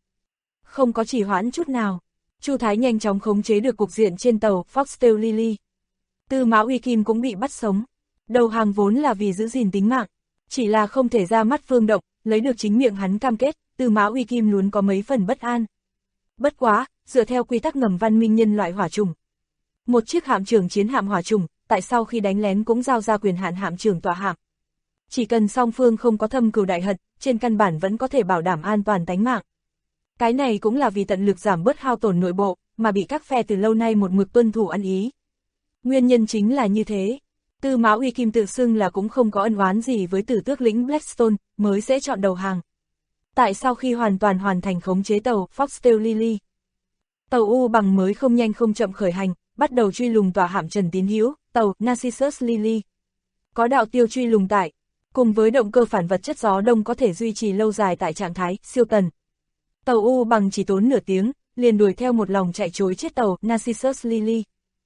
Không có trì hoãn chút nào, Chu Thái nhanh chóng khống chế được cục diện trên tàu Foxtail Lily. Tư Mã Uy Kim cũng bị bắt sống. Đầu hàng vốn là vì giữ gìn tính mạng, chỉ là không thể ra mắt Vương Động, lấy được chính miệng hắn cam kết, Tư Mã Uy Kim luôn có mấy phần bất an. Bất quá, dựa theo quy tắc ngầm văn minh nhân loại hỏa trùng, một chiếc hạm trưởng chiến hạm hỏa trùng, tại sau khi đánh lén cũng giao ra quyền hạn hạm trưởng tọa hạm. Chỉ cần song phương không có thâm cừu đại hận, trên căn bản vẫn có thể bảo đảm an toàn tánh mạng. Cái này cũng là vì tận lực giảm bớt hao tổn nội bộ, mà bị các phe từ lâu nay một mực tuân thủ ăn ý. Nguyên nhân chính là như thế. Tư Mã Uy Kim tự xưng là cũng không có ân oán gì với Tử Tước lĩnh Blackstone, mới sẽ chọn đầu hàng. Tại sau khi hoàn toàn hoàn thành khống chế tàu Foxtail Lily, tàu U Bằng mới không nhanh không chậm khởi hành, bắt đầu truy lùng tòa hạm Trần Tín Hiếu, tàu Narcissus Lily. Có đạo tiêu truy lùng tải, cùng với động cơ phản vật chất gió đông có thể duy trì lâu dài tại trạng thái siêu tần. Tàu U Bằng chỉ tốn nửa tiếng, liền đuổi theo một lòng chạy trối chết tàu Narcissus Lily.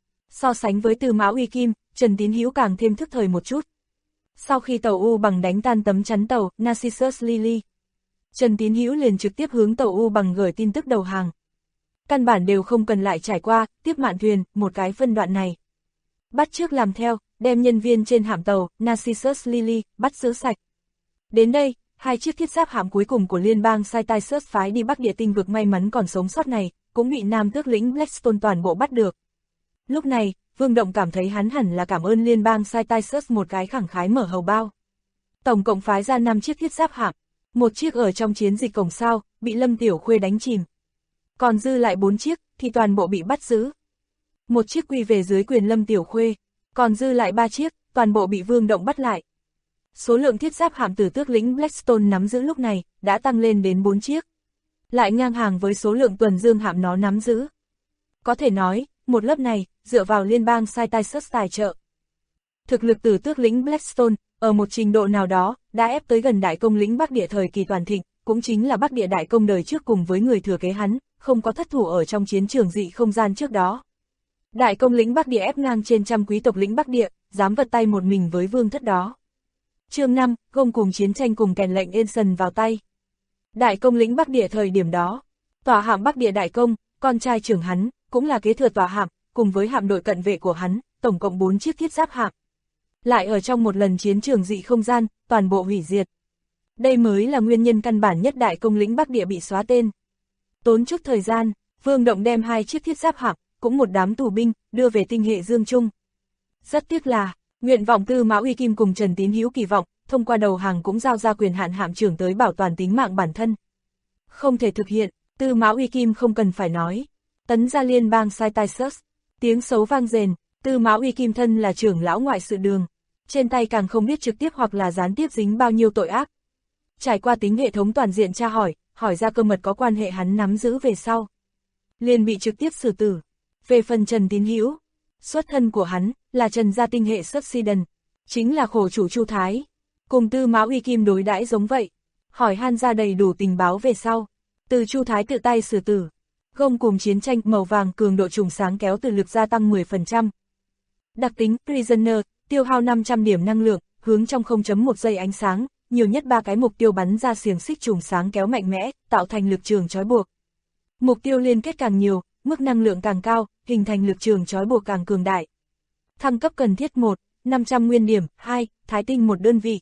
So sánh với Tư Mã Uy Kim, Trần Tín Hiếu càng thêm thức thời một chút. Sau khi tàu U Bằng đánh tan tấm chắn tàu Narcissus Lily, Trần Tín Hiếu liền trực tiếp hướng tàu U Bằng gửi tin tức đầu hàng. Căn bản đều không cần lại trải qua, tiếp mạn thuyền, một cái phân đoạn này. Bắt chước làm theo, đem nhân viên trên hạm tàu Narcissus Lily bắt giữ sạch. Đến đây, hai chiếc thiết giáp hạm cuối cùng của liên bang Cytisus phái đi Bắc Địa tinh vực may mắn còn sống sót này, cũng bị Nam Tước lĩnh Blackstone toàn bộ bắt được. Lúc này, Vương Động cảm thấy hắn hẳn là cảm ơn liên bang Cytisus một cái khẳng khái mở hầu bao. Tổng cộng phái ra 5 chiếc thiết giáp hạm, một chiếc ở trong chiến dịch Cổng Sao, bị Lâm Tiểu Khuê đánh chìm. Còn dư lại 4 chiếc, thì toàn bộ bị bắt giữ. Một chiếc quy về dưới quyền Lâm Tiểu Khuê, còn dư lại 3 chiếc, toàn bộ bị Vương Động bắt lại. Số lượng thiết giáp hạm Tử Tước lĩnh Blackstone nắm giữ lúc này, đã tăng lên đến 4 chiếc. Lại ngang hàng với số lượng tuần dương hạm nó nắm giữ. Có thể nói, một lớp này, dựa vào liên bang Cytisus tài trợ. Thực lực Tử Tước lĩnh Blackstone, ở một trình độ nào đó, đã ép tới gần Đại Công lĩnh Bắc Địa thời kỳ toàn thịnh, cũng chính là Bắc Địa Đại Công đời trước cùng với người thừa kế hắn, không có thất thủ ở trong chiến trường dị không gian trước đó. Đại Công lĩnh Bắc Địa ép ngang trên trăm quý tộc lĩnh Bắc Địa, dám vật tay một mình với vương thất đó. Chương 5, gông cùng chiến tranh cùng kèn lệnh Ensign vào tay. Đại Công lĩnh Bắc Địa thời điểm đó, tòa hạm Bắc Địa Đại Công, con trai trưởng hắn, cũng là kế thừa tòa hạm, cùng với hạm đội cận vệ của hắn, tổng cộng 4 chiếc thiết giáp hạm. Lại ở trong một lần chiến trường dị không gian, toàn bộ hủy diệt. Đây mới là nguyên nhân căn bản nhất Đại Công lĩnh Bắc Địa bị xóa tên. Tốn chút thời gian, Vương Động đem 2 chiếc thiết giáp hạm, cũng một đám tù binh, đưa về tinh hệ Dương Trung. Rất tiếc là, nguyện vọng Tư Mã Uy Kim cùng Trần Tín Hiếu kỳ vọng, thông qua đầu hàng cũng giao ra quyền hạn hạm trưởng tới bảo toàn tính mạng bản thân. Không thể thực hiện, Tư Mã Uy Kim không cần phải nói. Tấn ra liên bang Cytisus, tiếng xấu vang rền, Tư Mã Uy Kim thân là trưởng lão ngoại sự đường, trên tay càng không biết trực tiếp hoặc là gián tiếp dính bao nhiêu tội ác. Trải qua tính hệ thống toàn diện tra hỏi ra cơ mật có quan hệ hắn nắm giữ về sau, liền bị trực tiếp xử tử. Về phần Trần Tín Hiếu, xuất thân của hắn là Trần gia tinh hệ Subsidence, chính là khổ chủ Chu Thái, cùng Tư Mã Uy Kim đối đãi giống vậy, hỏi han ra đầy đủ tình báo về sau, từ Chu Thái tự tay xử tử. Gông cùng chiến tranh màu vàng cường độ trùng sáng kéo từ lực gia tăng 10%. Đặc tính Prisoner, tiêu hao 500 điểm năng lượng, hướng trong 0.1 giây ánh sáng, nhiều nhất 3 cái mục tiêu bắn ra xiềng xích trùng sáng kéo mạnh mẽ, tạo thành lực trường trói buộc. Mục tiêu liên kết càng nhiều, mức năng lượng càng cao, hình thành lực trường trói buộc càng cường đại. Thăng cấp cần thiết 1, 500 nguyên điểm, 2, thái tinh 1 đơn vị.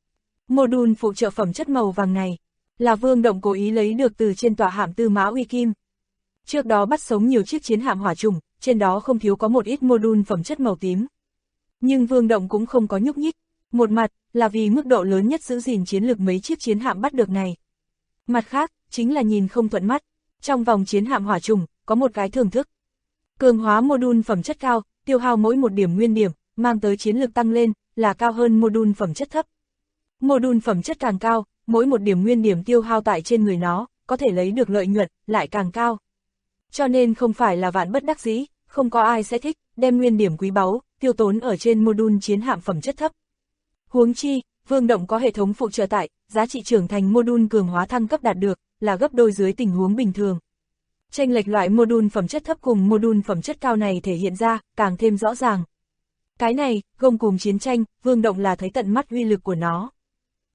Module phụ trợ phẩm chất màu vàng này, là Vương Động cố ý lấy được từ trên tòa hạm Tư Mã Uy Kim. Trước đó bắt sống nhiều chiếc chiến hạm hỏa trùng, trên đó không thiếu có một ít module phẩm chất màu tím. Nhưng Vương Động cũng không có nhúc nhích, một mặt là vì mức độ lớn nhất giữ gìn chiến lược mấy chiếc chiến hạm bắt được này. Mặt khác, chính là nhìn không thuận mắt, trong vòng chiến hạm hỏa trùng, có một cái thưởng thức. Cường hóa module phẩm chất cao, tiêu hao mỗi một điểm nguyên điểm, mang tới chiến lược tăng lên, là cao hơn module phẩm chất thấp. Module phẩm chất càng cao, mỗi một điểm nguyên điểm tiêu hao tại trên người nó, có thể lấy được lợi nhuận, lại càng cao. Cho nên không phải là vạn bất đắc dĩ, không có ai sẽ thích, đem nguyên điểm quý báu, tiêu tốn ở trên module chiến hạm phẩm chất thấp. Huống chi, Vương Động có hệ thống phụ trợ tại, giá trị trưởng thành module cường hóa thăng cấp đạt được, là gấp đôi dưới tình huống bình thường. Chênh lệch loại module phẩm chất thấp cùng module phẩm chất cao này thể hiện ra, càng thêm rõ ràng. Cái này, gông cùng chiến tranh, Vương Động là thấy tận mắt uy lực của nó.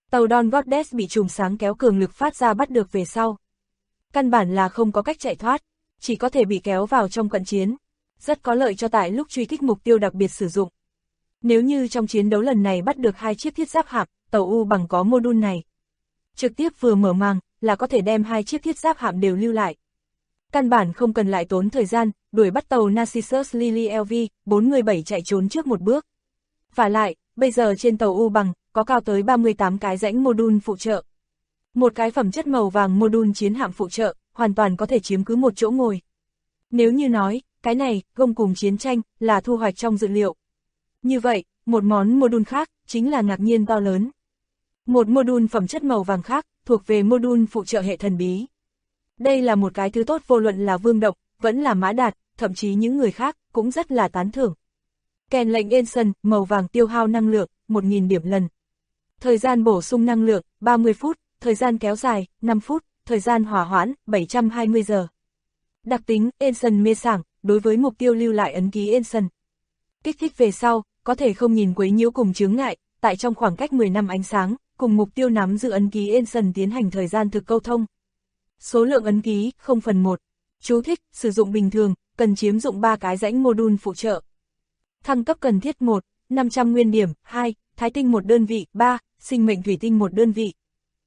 Tàu Dawn Goddess bị chùm sáng kéo cường lực phát ra bắt được về sau. Căn bản là không có cách chạy thoát, chỉ có thể bị kéo vào trong cận chiến. Rất có lợi cho tại lúc truy kích mục tiêu đặc biệt sử dụng. Nếu như trong chiến đấu lần này bắt được 2 chiếc thiết giáp hạm, tàu U bằng có module này. Trực tiếp vừa mở màng là có thể đem 2 chiếc thiết giáp hạm đều lưu lại. Căn bản không cần lại tốn thời gian, đuổi bắt tàu Narcissus Lily LV 417 chạy trốn trước một bước. Vả lại, bây giờ trên tàu U bằng, có cao tới 38 cái rãnh module phụ trợ. Một cái phẩm chất màu vàng module chiến hạm phụ trợ, hoàn toàn có thể chiếm cứ một chỗ ngồi. Nếu như nói, cái này, gông cùng chiến tranh, là thu hoạch trong dự liệu. Như vậy, một món module khác, chính là ngạc nhiên to lớn. Một module phẩm chất màu vàng khác, thuộc về module phụ trợ hệ thần bí. Đây là một cái thứ tốt vô luận là Vương Độc, vẫn là Mã Đạt, thậm chí những người khác, cũng rất là tán thưởng. Kèn lệnh Ensign, màu vàng tiêu hao năng lượng, 1000 điểm lần. Thời gian bổ sung năng lượng, 30 phút, thời gian kéo dài, 5 phút, thời gian hỏa hoãn, 720 giờ. Đặc tính, Ensign mê sảng, đối với mục tiêu lưu lại ấn ký Ensign. Kích thích về sau, có thể không nhìn quấy nhiễu cùng chướng ngại, tại trong khoảng cách 10 năm ánh sáng, cùng mục tiêu nắm giữ ấn ký Ensign tiến hành thời gian thực câu thông. Số lượng ấn ký, 0/1. Chú thích, sử dụng bình thường, cần chiếm dụng 3 cái rãnh module phụ trợ. Thăng cấp cần thiết 1, 500 nguyên điểm, 2, thái tinh 1 đơn vị, 3, sinh mệnh thủy tinh 1 đơn vị.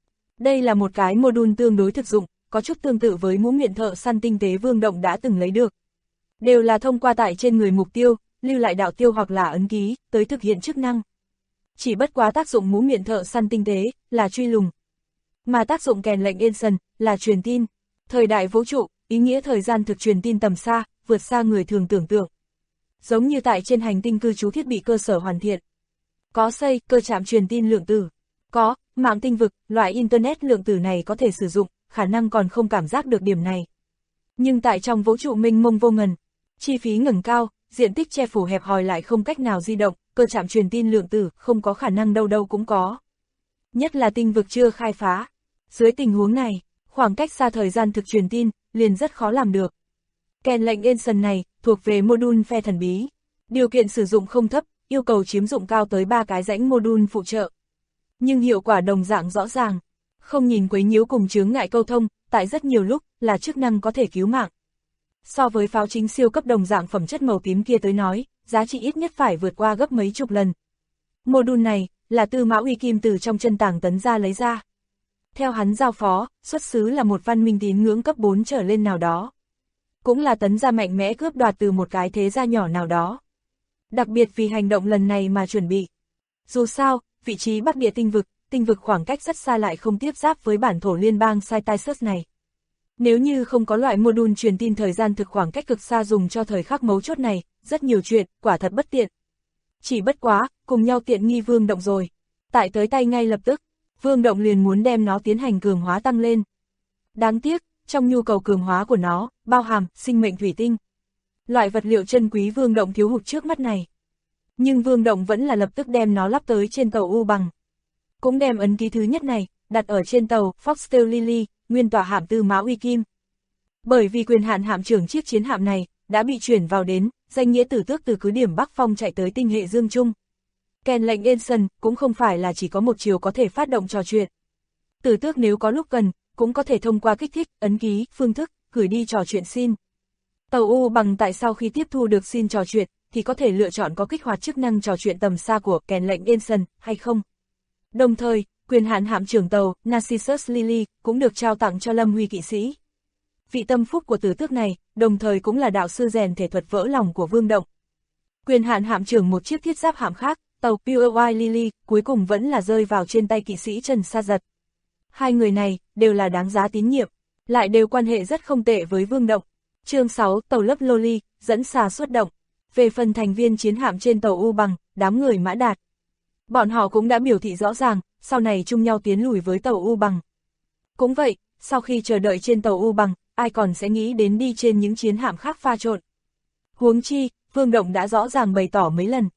Đây là một cái module tương đối thực dụng, có chút tương tự với mũ miệng thợ săn tinh tế Vương Động đã từng lấy được. Đều là thông qua tại trên người mục tiêu, lưu lại đạo tiêu hoặc là ấn ký, tới thực hiện chức năng. Chỉ bất quá tác dụng mũ miệng thợ săn tinh tế, là truy lùng. Mà tác dụng kèn lệnh Ensign, là truyền tin. Thời đại vũ trụ, ý nghĩa thời gian thực truyền tin tầm xa, vượt xa người thường tưởng tượng. Giống như tại trên hành tinh cư trú thiết bị cơ sở hoàn thiện. Có xây, cơ trạm truyền tin lượng tử. Có, mạng tinh vực, loại Internet lượng tử này có thể sử dụng, khả năng còn không cảm giác được điểm này. Nhưng tại trong vũ trụ mênh mông vô ngần, chi phí ngẩng cao, diện tích che phủ hẹp hòi lại không cách nào di động, cơ trạm truyền tin lượng tử không có khả năng đâu đâu cũng có. Nhất là tinh vực chưa khai phá. Dưới tình huống này, khoảng cách xa thời gian thực truyền tin, liền rất khó làm được. Kèn lệnh Ensign này, thuộc về module phe thần bí. Điều kiện sử dụng không thấp, yêu cầu chiếm dụng cao tới 3 cái rãnh module phụ trợ. Nhưng hiệu quả đồng dạng rõ ràng. Không nhìn quấy nhiễu cùng chướng ngại câu thông, tại rất nhiều lúc, là chức năng có thể cứu mạng. So với pháo chính siêu cấp đồng dạng phẩm chất màu tím kia tới nói, giá trị ít nhất phải vượt qua gấp mấy chục lần. Module này, là Tư Mã Uy Kim từ trong chân tàng Tấn Gia lấy ra. Theo hắn giao phó, xuất xứ là một văn minh tín ngưỡng cấp 4 trở lên nào đó. Cũng là Tấn Gia mạnh mẽ cướp đoạt từ một cái thế gia nhỏ nào đó. Đặc biệt vì hành động lần này mà chuẩn bị. Dù sao, vị trí Bắc Địa tinh vực khoảng cách rất xa lại không tiếp giáp với bản thổ liên bang Cytisus này. Nếu như không có loại module truyền tin thời gian thực khoảng cách cực xa dùng cho thời khắc mấu chốt này, rất nhiều chuyện, quả thật bất tiện. Chỉ bất quá, cùng nhau tiện nghi Vương Động rồi. Tại tới tay ngay lập tức, Vương Động liền muốn đem nó tiến hành cường hóa tăng lên. Đáng tiếc, trong nhu cầu cường hóa của nó, bao hàm, sinh mệnh thủy tinh. Loại vật liệu chân quý Vương Động thiếu hụt trước mắt này. Nhưng Vương Động vẫn là lập tức đem nó lắp tới trên tàu U bằng. Cũng đem ấn ký thứ nhất này, đặt ở trên tàu Foxtail Lily, nguyên tòa hạm Tư Mã Uy Kim. Bởi vì quyền hạn hạm trưởng chiếc chiến hạm này, đã bị chuyển vào đến, danh nghĩa Tử Tước từ cứ điểm Bắc Phong chạy tới tinh hệ Dương Trung. Kèn lệnh Ensign cũng không phải là chỉ có một chiều có thể phát động trò chuyện. Tử Tước nếu có lúc cần, cũng có thể thông qua kích thích, ấn ký, phương thức, gửi đi trò chuyện xin. Tàu U bằng tại sau khi tiếp thu được xin trò chuyện, thì có thể lựa chọn có kích hoạt chức năng trò chuyện tầm xa của kèn lệnh Ensign hay không. Đồng thời, quyền hạn hạm trưởng tàu Narcissus Lily cũng được trao tặng cho Lâm Huy kỵ sĩ. Vị tâm phúc của Tử Tước này, đồng thời cũng là đạo sư rèn thể thuật vỡ lòng của Vương Động. Quyền hạn hạm trưởng một chiếc thiết giáp hạm khác, tàu Pure White Lily, cuối cùng vẫn là rơi vào trên tay kỵ sĩ Trần Sa Giật. Hai người này, đều là đáng giá tín nhiệm, lại đều quan hệ rất không tệ với Vương Động. Chương 6, tàu lấp Loli, dẫn xà xuất động. Về phần thành viên chiến hạm trên tàu U bằng, đám người Mã Đạt. Bọn họ cũng đã biểu thị rõ ràng, sau này chung nhau tiến lùi với tàu U bằng. Cũng vậy, sau khi chờ đợi trên tàu U bằng, ai còn sẽ nghĩ đến đi trên những chiến hạm khác pha trộn. Huống chi, Vương Động đã rõ ràng bày tỏ mấy lần.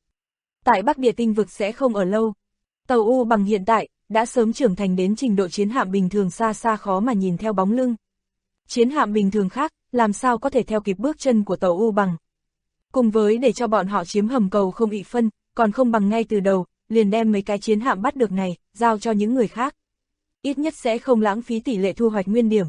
Tại Bắc Địa tinh vực sẽ không ở lâu. Tàu U bằng hiện tại, đã sớm trưởng thành đến trình độ chiến hạm bình thường xa xa khó mà nhìn theo bóng lưng. Chiến hạm bình thường khác, làm sao có thể theo kịp bước chân của tàu U bằng. Cùng với để cho bọn họ chiếm hầm cầu không ị phân, còn không bằng ngay từ đầu, liền đem mấy cái chiến hạm bắt được này, giao cho những người khác. Ít nhất sẽ không lãng phí tỷ lệ thu hoạch nguyên điểm.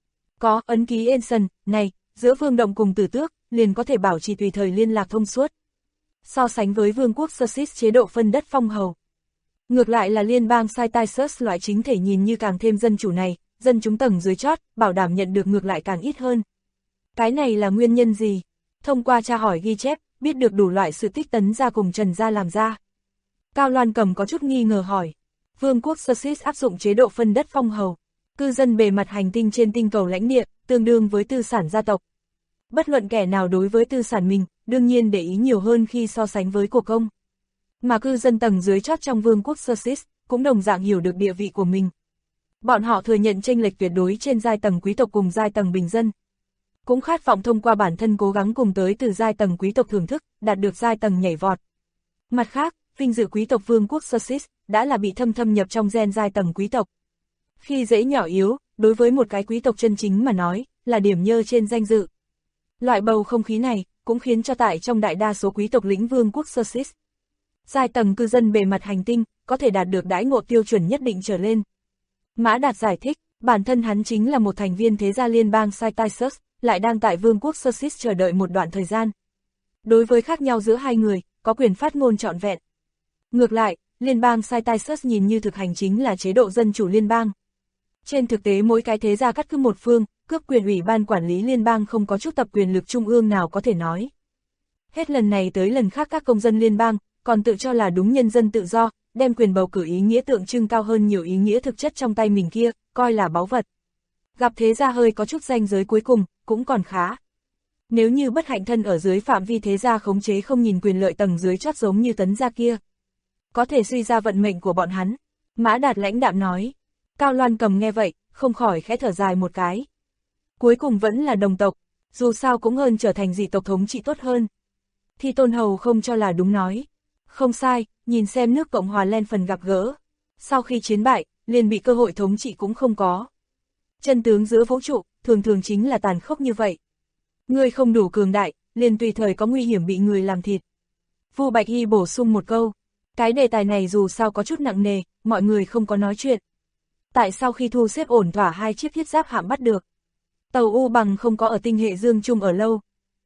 Có ấn ký Ensign này, giữa Vương Động cùng Tử Tước, liền có thể bảo trì tùy thời liên lạc thông suốt. So sánh với Vương quốc Sussex chế độ phân đất phong hầu. Ngược lại là liên bang Cytisus loại chính thể nhìn như càng thêm dân chủ này, dân chúng tầng dưới chót, bảo đảm nhận được ngược lại càng ít hơn. Cái này là nguyên nhân gì? Thông qua tra hỏi ghi chép, biết được đủ loại sự tích Tấn gia cùng Trần gia làm ra. Cao Loan Cầm có chút nghi ngờ hỏi. Vương quốc Sussex áp dụng chế độ phân đất phong hầu. Cư dân bề mặt hành tinh trên tinh cầu lãnh địa, tương đương với tư sản gia tộc. Bất luận kẻ nào đối với tư sản mình, đương nhiên để ý nhiều hơn khi so sánh với của công. Mà cư dân tầng dưới chót trong Vương quốc Sussex, cũng đồng dạng hiểu được địa vị của mình. Bọn họ thừa nhận chênh lệch tuyệt đối trên giai tầng quý tộc cùng giai tầng bình dân. Cũng khát vọng thông qua bản thân cố gắng cùng tới từ giai tầng quý tộc thưởng thức, đạt được giai tầng nhảy vọt. Mặt khác, vinh dự quý tộc Vương quốc Sussex đã là bị thâm nhập trong gen giai tầng quý tộc. Khi dễ nhỏ yếu, đối với một cái quý tộc chân chính mà nói, là điểm nhơ trên danh dự. Loại bầu không khí này, cũng khiến cho tại trong đại đa số quý tộc lĩnh Vương quốc Sussex, giai tầng cư dân bề mặt hành tinh, có thể đạt được đãi ngộ tiêu chuẩn nhất định trở lên. Mã Đạt giải thích, bản thân hắn chính là một thành viên thế gia liên bang Cytisus, lại đang tại Vương quốc Sussex chờ đợi một đoạn thời gian. Đối với khác nhau giữa hai người, có quyền phát ngôn trọn vẹn. Ngược lại, liên bang Cytisus nhìn như thực hành chính là chế độ dân chủ liên bang. Trên thực tế mỗi cái thế gia cắt cứ một phương, cướp quyền ủy ban quản lý liên bang không có chút tập quyền lực trung ương nào có thể nói. Hết lần này tới lần khác các công dân liên bang, còn tự cho là đúng nhân dân tự do, đem quyền bầu cử ý nghĩa tượng trưng cao hơn nhiều ý nghĩa thực chất trong tay mình kia, coi là báu vật. Gặp thế gia hơi có chút ranh giới cuối cùng, cũng còn khá. Nếu như bất hạnh thân ở dưới phạm vi thế gia khống chế không nhìn quyền lợi tầng dưới chót giống như Tấn gia kia, có thể suy ra vận mệnh của bọn hắn. Mã Đạt lãnh đạm nói. Cao Loan Cầm nghe vậy, không khỏi khẽ thở dài một cái. Cuối cùng vẫn là đồng tộc, dù sao cũng hơn trở thành dị tộc thống trị tốt hơn. Thi Tôn Hầu không cho là đúng nói. Không sai, nhìn xem nước Cộng hòa Len phần gặp gỡ. Sau khi chiến bại, liền bị cơ hội thống trị cũng không có. Chân tướng giữa vũ trụ, thường thường chính là tàn khốc như vậy. Người không đủ cường đại, liền tùy thời có nguy hiểm bị người làm thịt. Vu Bạch Hy bổ sung một câu. Cái đề tài này dù sao có chút nặng nề, mọi người không có nói chuyện. Tại sao khi thu xếp ổn thỏa hai chiếc thiết giáp hạm bắt được, tàu U Bằng không có ở tinh hệ Dương Trung ở lâu?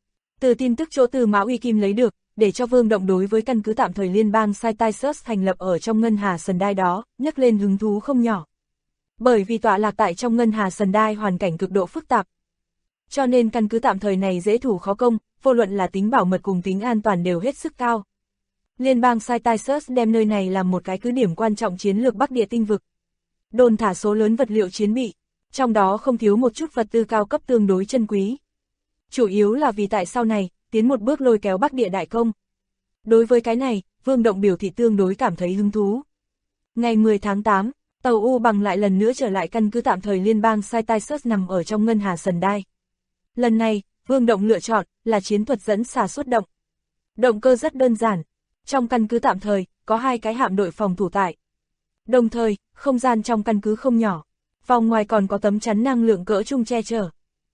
Từ tin tức chỗ từ Mã Uy Kim lấy được, để cho Vương Động đối với căn cứ tạm thời liên bang Cytisus thành lập ở trong Ngân Hà Sần Đai đó, nhắc lên hứng thú không nhỏ. Bởi vì tọa lạc tại trong Ngân Hà Sần Đai hoàn cảnh cực độ phức tạp. Cho nên căn cứ tạm thời này dễ thủ khó công, vô luận là tính bảo mật cùng tính an toàn đều hết sức cao. Liên bang Cytisus đem nơi này làm một cái cứ điểm quan trọng chiến lược Bắc Địa tinh vực. Đồn thả số lớn vật liệu chiến bị, trong đó không thiếu một chút vật tư cao cấp tương đối chân quý. Chủ yếu là vì tại sau này, tiến một bước lôi kéo Bắc Địa đại công. Đối với cái này, Vương Động biểu thị tương đối cảm thấy hứng thú. Ngày 10 tháng 8, tàu U Bằng lại lần nữa trở lại căn cứ tạm thời liên bang Cytisus nằm ở trong Ngân Hà Sần Đai. Lần này, Vương Động lựa chọn là chiến thuật dẫn xà xuất động. Động cơ rất đơn giản. Trong căn cứ tạm thời, có hai cái hạm đội phòng thủ tại. Đồng thời, không gian trong căn cứ không nhỏ. Vòng ngoài còn có tấm chắn năng lượng cỡ trung che chở.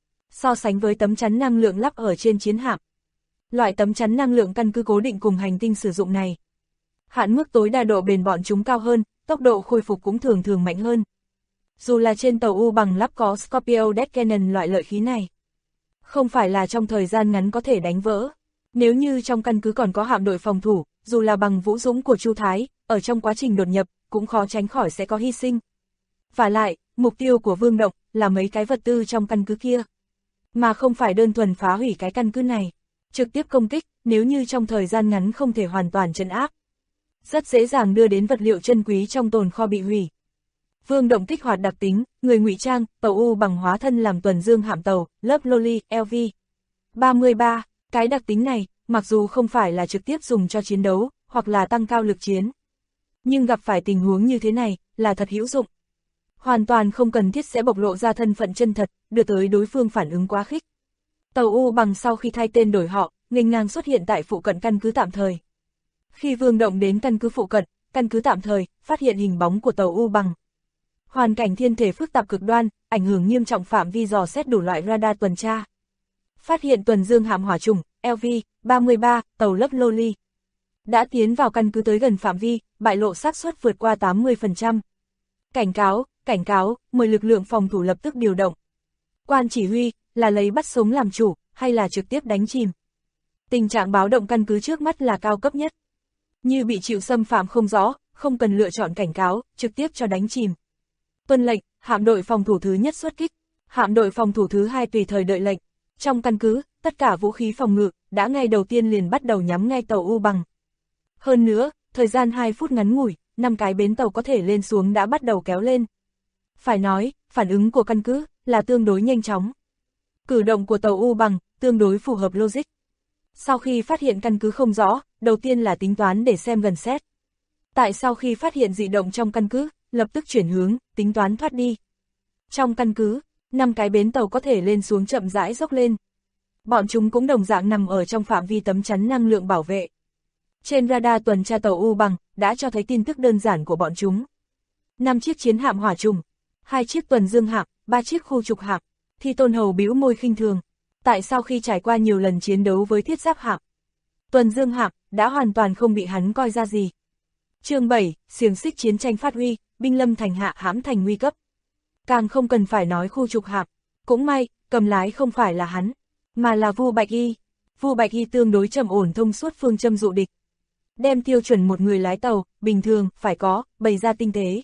So sánh với tấm chắn năng lượng lắp ở trên chiến hạm, loại tấm chắn năng lượng căn cứ cố định cùng hành tinh sử dụng này, hạn mức tối đa độ bền bọn chúng cao hơn, tốc độ khôi phục cũng thường thường mạnh hơn. Dù là trên tàu U Bằng lắp có Scorpio Death Cannon loại lợi khí này, không phải là trong thời gian ngắn có thể đánh vỡ. Nếu như trong căn cứ còn có hạm đội phòng thủ, dù là bằng vũ dũng của Chu Thái, ở trong quá trình đột nhập, cũng khó tránh khỏi sẽ có hy sinh. Vả lại, mục tiêu của Vương Động là mấy cái vật tư trong căn cứ kia, mà không phải đơn thuần phá hủy cái căn cứ này. Trực tiếp công kích, nếu như trong thời gian ngắn không thể hoàn toàn trấn áp, rất dễ dàng đưa đến vật liệu chân quý trong tồn kho bị hủy. Vương Động kích hoạt đặc tính, người ngụy trang, tàu U Bằng hóa thân làm tuần dương hạm tàu, lớp Loli, LV 33. Cái đặc tính này, mặc dù không phải là trực tiếp dùng cho chiến đấu, hoặc là tăng cao lực chiến, nhưng gặp phải tình huống như thế này, là thật hữu dụng. Hoàn toàn không cần thiết sẽ bộc lộ ra thân phận chân thật, đưa tới đối phương phản ứng quá khích. Tàu U Bằng sau khi thay tên đổi họ, nghênh ngang xuất hiện tại phụ cận căn cứ tạm thời. Khi Vương Động đến căn cứ phụ cận, căn cứ tạm thời, phát hiện hình bóng của tàu U Bằng. Hoàn cảnh thiên thể phức tạp cực đoan, ảnh hưởng nghiêm trọng phạm vi dò xét đủ loại radar tuần tra. Phát hiện tuần dương hạm hỏa trùng, LV 33, tàu lớp Loli. đã tiến vào căn cứ tới gần phạm vi, bại lộ xác suất vượt qua 80%. Cảnh cáo, mời lực lượng phòng thủ lập tức điều động. Quan chỉ huy, là lấy bắt sống làm chủ, hay là trực tiếp đánh chìm? Tình trạng báo động căn cứ trước mắt là cao cấp nhất. Như bị chịu xâm phạm không rõ, không cần lựa chọn cảnh cáo, trực tiếp cho đánh chìm. Tuân lệnh, hạm đội phòng thủ thứ nhất xuất kích, hạm đội phòng thủ thứ hai tùy thời đợi lệnh. Trong căn cứ, tất cả vũ khí phòng ngự, đã ngay đầu tiên liền bắt đầu nhắm ngay tàu U Bằng. Hơn nữa, thời gian 2 phút ngắn ngủi, 5 cái bến tàu có thể lên xuống đã bắt đầu kéo lên. Phải nói, phản ứng của căn cứ, là tương đối nhanh chóng. Cử động của tàu U Bằng, tương đối phù hợp logic. Sau khi phát hiện căn cứ không rõ, đầu tiên là tính toán để xem gần xét. Tại sau khi phát hiện dị động trong căn cứ, lập tức chuyển hướng, tính toán thoát đi. Trong căn cứ, 5 cái bến tàu có thể lên xuống chậm rãi dốc lên. Bọn chúng cũng đồng dạng nằm ở trong phạm vi tấm chắn năng lượng bảo vệ. Trên radar tuần tra tàu U Bằng, đã cho thấy tin tức đơn giản của bọn chúng. 5 chiếc chiến hạm hỏa trùng, 2 chiếc tuần dương hạm, 3 chiếc khu trục hạm. Thi Tôn Hầu bĩu môi khinh thường. Tại sau khi trải qua nhiều lần chiến đấu với thiết giáp hạm, tuần dương hạm đã hoàn toàn không bị hắn coi ra gì. Chương 7, xiềng xích chiến tranh phát huy, binh lâm thành hạ hãm thành nguy cấp. Càng không cần phải nói khu trục hạm, cũng may, cầm lái không phải là hắn, mà là Vu Bạch Y. Vu Bạch Y tương đối trầm ổn thông suốt phương châm dụ địch. Đem tiêu chuẩn một người lái tàu, bình thường, phải có, bày ra tinh tế.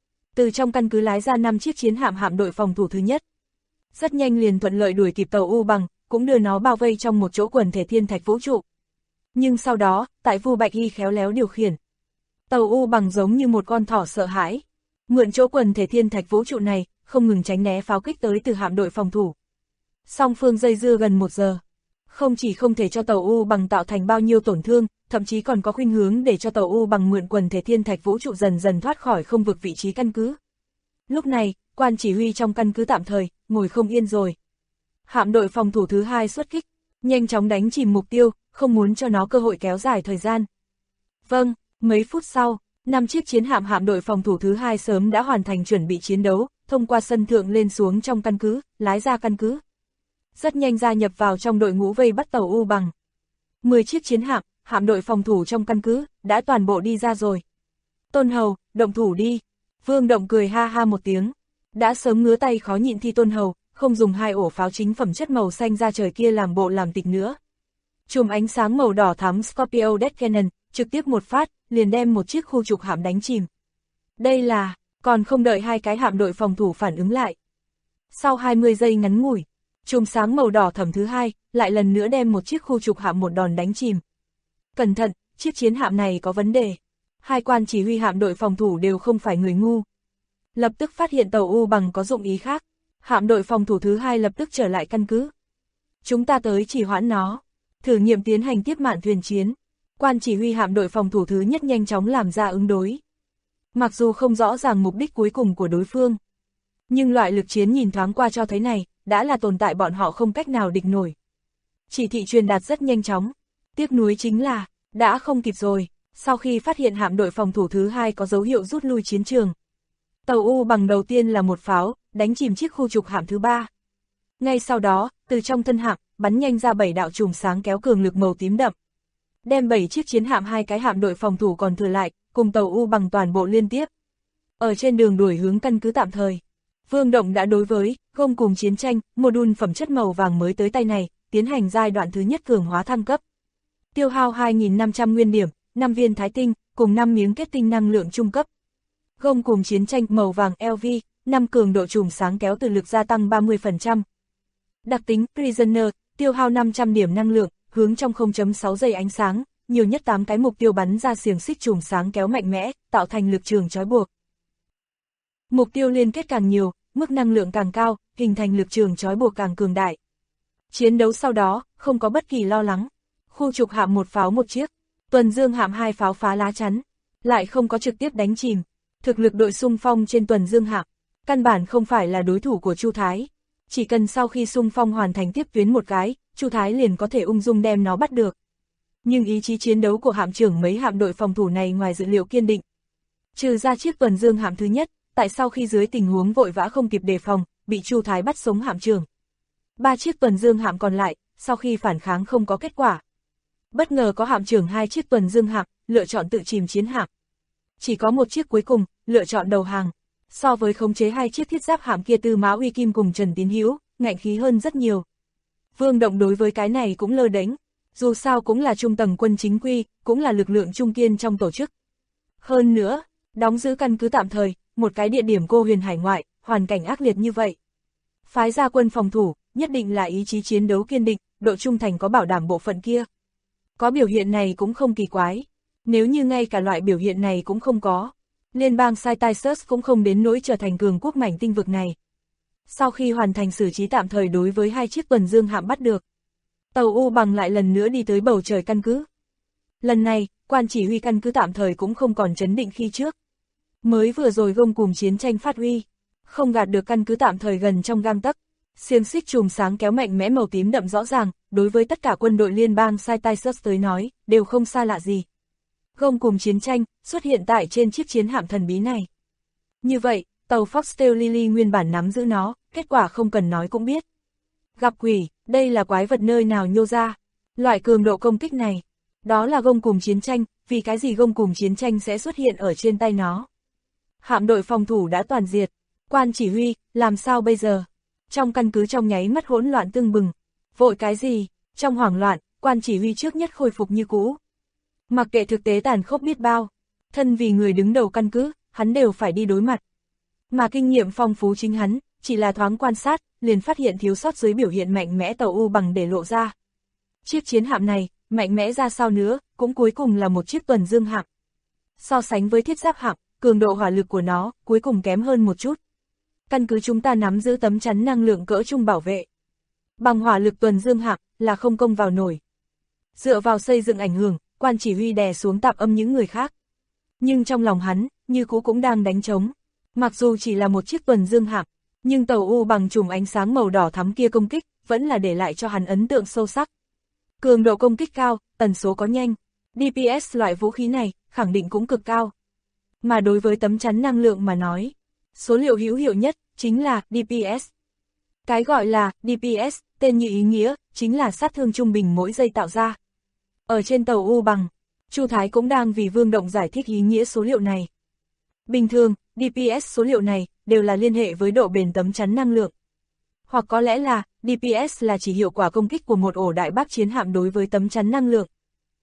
Từ trong căn cứ lái ra 5 chiếc chiến hạm hạm đội phòng thủ thứ nhất. Rất nhanh liền thuận lợi đuổi kịp tàu U Bằng, cũng đưa nó bao vây trong một chỗ quần thể thiên thạch vũ trụ. Nhưng sau đó, tại Vu Bạch Y khéo léo điều khiển, tàu U Bằng giống như một con thỏ sợ hãi. Mượn chỗ quần thể thiên thạch vũ trụ này, không ngừng tránh né pháo kích tới từ hạm đội phòng thủ. Song phương dây dưa gần 1 giờ. Không chỉ không thể cho tàu U Bằng tạo thành bao nhiêu tổn thương, thậm chí còn có khuynh hướng để cho tàu U Bằng mượn quần thể thiên thạch vũ trụ dần dần thoát khỏi không vực vị trí căn cứ. Lúc này, quan chỉ huy trong căn cứ tạm thời, ngồi không yên rồi. Hạm đội phòng thủ thứ hai xuất kích, nhanh chóng đánh chìm mục tiêu, không muốn cho nó cơ hội kéo dài thời gian. Vâng, mấy phút sau, 5 chiếc chiến hạm hạm đội phòng thủ thứ hai sớm đã hoàn thành chuẩn bị chiến đấu, thông qua sân thượng lên xuống trong căn cứ, lái ra căn cứ. Rất nhanh gia nhập vào trong đội ngũ vây bắt tàu U Bằng. 10 chiếc chiến hạm, hạm đội phòng thủ trong căn cứ, đã toàn bộ đi ra rồi. Tôn Hầu, động thủ đi. Vương Động cười ha ha một tiếng. Đã sớm ngứa tay khó nhịn Thi Tôn Hầu, không dùng 2 ổ pháo chính phẩm chất màu xanh ra trời kia làm bộ làm tịch nữa. Chùm ánh sáng màu đỏ thắm Scorpio Death Cannon, trực tiếp một phát, liền đem một chiếc khu trục hạm đánh chìm. Đây là, còn không đợi 2 cái hạm đội phòng thủ phản ứng lại. Sau 20 giây ngắn ngủi, chùm sáng màu đỏ thẫm thứ hai, lại lần nữa đem một chiếc khu trục hạm một đòn đánh chìm. Cẩn thận, chiếc chiến hạm này có vấn đề. 2 quan chỉ huy hạm đội phòng thủ đều không phải người ngu. Lập tức phát hiện tàu U Bằng có dụng ý khác. Hạm đội phòng thủ thứ hai lập tức trở lại căn cứ. Chúng ta tới chỉ hoãn nó. Thử nghiệm tiến hành tiếp mạn thuyền chiến. Quan chỉ huy hạm đội phòng thủ thứ nhất nhanh chóng làm ra ứng đối. Mặc dù không rõ ràng mục đích cuối cùng của đối phương, nhưng loại lực chiến nhìn thoáng qua cho thấy này, đã là tồn tại bọn họ không cách nào địch nổi. Chỉ thị truyền đạt rất nhanh chóng. Tiếc nuối chính là, đã không kịp rồi. Sau khi phát hiện hạm đội phòng thủ thứ hai có dấu hiệu rút lui chiến trường, tàu U Bằng đầu tiên là một pháo, đánh chìm chiếc khu trục hạm thứ 3. Ngay sau đó, từ trong thân hạm, bắn nhanh ra 7 đạo chùm sáng kéo cường lực màu tím đậm. Đem 7 chiếc chiến hạm 2 cái hạm đội phòng thủ còn thừa lại, cùng tàu U Bằng toàn bộ liên tiếp. Ở trên đường đuổi hướng căn cứ tạm thời, Vương Động đã đối với gông cùng chiến tranh, module phẩm chất màu vàng mới tới tay này, tiến hành giai đoạn thứ nhất cường hóa thăng cấp. Tiêu hao 2.500 nguyên điểm, 5 viên thái tinh, cùng 5 miếng kết tinh năng lượng trung cấp. Gông cùng chiến tranh màu vàng LV, 5 cường độ chùm sáng kéo từ lực gia tăng 30%. Đặc tính Prisoner, tiêu hao 500 điểm năng lượng, hướng trong 0.6 giây ánh sáng, nhiều nhất 8 cái mục tiêu bắn ra xiềng xích chùm sáng kéo mạnh mẽ, tạo thành lực trường trói buộc. Mục tiêu liên kết càng nhiều, mức năng lượng càng cao, hình thành lực trường trói buộc càng cường đại. Chiến đấu sau đó, không có bất kỳ lo lắng. Khu trục hạm 1 pháo 1 chiếc, tuần dương hạm 2 pháo phá lá chắn, lại không có trực tiếp đánh chìm. Thực lực đội xung phong trên tuần dương hạm, căn bản không phải là đối thủ của Chu Thái. Chỉ cần sau khi xung phong hoàn thành tiếp tuyến một cái, Chu Thái liền có thể ung dung đem nó bắt được. Nhưng ý chí chiến đấu của hạm trưởng mấy hạm đội phòng thủ này ngoài dự liệu kiên định. Trừ ra chiếc tuần dương hạm thứ nhất, tại sau khi dưới tình huống vội vã không kịp đề phòng, bị Chu Thái bắt sống hạm trưởng. 3 chiếc tuần dương hạm còn lại, sau khi phản kháng không có kết quả, Bất ngờ có hạm trưởng 2 chiếc tuần dương hạm, lựa chọn tự chìm chiến hạm. Chỉ có một chiếc cuối cùng, lựa chọn đầu hàng. So với khống chế 2 chiếc thiết giáp hạm kia Tư Mã Uy Kim cùng Trần Tín Hữu, ngạnh khí hơn rất nhiều. Vương Động đối với cái này cũng lơ đánh, dù sao cũng là trung tầng quân chính quy, cũng là lực lượng trung kiên trong tổ chức. Hơn nữa, đóng giữ căn cứ tạm thời, một cái địa điểm Cô Huyền hải ngoại, hoàn cảnh ác liệt như vậy. Phái ra quân phòng thủ, nhất định là ý chí chiến đấu kiên định, độ trung thành có bảo đảm bộ phận kia. Có biểu hiện này cũng không kỳ quái. Nếu như ngay cả loại biểu hiện này cũng không có, liên bang Cytisus cũng không đến nỗi trở thành cường quốc mảnh tinh vực này. Sau khi hoàn thành xử trí tạm thời đối với 2 chiếc tuần dương hạm bắt được, tàu U Bằng lại lần nữa đi tới bầu trời căn cứ. Lần này, quan chỉ huy căn cứ tạm thời cũng không còn chấn định khi trước. Mới vừa rồi gông cùm chiến tranh phát huy, không gạt được căn cứ tạm thời gần trong gang tấc. Xiềng xích chùm sáng kéo mạnh mẽ màu tím đậm rõ ràng, đối với tất cả quân đội liên bang Cytisus tới nói, đều không xa lạ gì. Gông cùm chiến tranh xuất hiện tại trên chiếc chiến hạm thần bí này. Như vậy, tàu Foxtail Lily nguyên bản nắm giữ nó, kết quả không cần nói cũng biết. Gặp quỷ, đây là quái vật nơi nào nhô ra. Loại cường độ công kích này, đó là gông cùm chiến tranh, vì cái gì gông cùm chiến tranh sẽ xuất hiện ở trên tay nó. Hạm đội phòng thủ đã toàn diệt, quan chỉ huy, làm sao bây giờ? Trong căn cứ trong nháy mắt hỗn loạn tưng bừng. Vội cái gì? Trong hoảng loạn, quan chỉ huy trước nhất khôi phục như cũ. Mặc kệ thực tế tàn khốc biết bao, thân vì người đứng đầu căn cứ, hắn đều phải đi đối mặt. Mà kinh nghiệm phong phú chính hắn, chỉ là thoáng quan sát, liền phát hiện thiếu sót dưới biểu hiện mạnh mẽ tàu U Bằng để lộ ra. Chiếc chiến hạm này, mạnh mẽ ra sao nữa, cũng cuối cùng là một chiếc tuần dương hạm. So sánh với thiết giáp hạm, cường độ hỏa lực của nó, cuối cùng kém hơn một chút. Căn cứ chúng ta nắm giữ tấm chắn năng lượng cỡ trung bảo vệ. Bằng hỏa lực tuần dương hạm, là không công vào nổi. Dựa vào xây dựng ảnh hưởng, quan chỉ huy đè xuống tạp âm những người khác. Nhưng trong lòng hắn, như cũ cũng đang đánh trống. Mặc dù chỉ là một chiếc tuần dương hạm, nhưng tàu U Bằng chùm ánh sáng màu đỏ thắm kia công kích, vẫn là để lại cho hắn ấn tượng sâu sắc. Cường độ công kích cao, tần số có nhanh. DPS loại vũ khí này, khẳng định cũng cực cao. Mà đối với tấm chắn năng lượng mà nói, số liệu hữu hiệu nhất, chính là DPS. Cái gọi là DPS, tên như ý nghĩa, chính là sát thương trung bình mỗi giây tạo ra. Ở trên tàu U Bằng, Chu Thái cũng đang vì Vương Động giải thích ý nghĩa số liệu này. Bình thường, DPS số liệu này, đều là liên hệ với độ bền tấm chắn năng lượng. Hoặc có lẽ là, DPS là chỉ hiệu quả công kích của một ổ đại bác chiến hạm đối với tấm chắn năng lượng.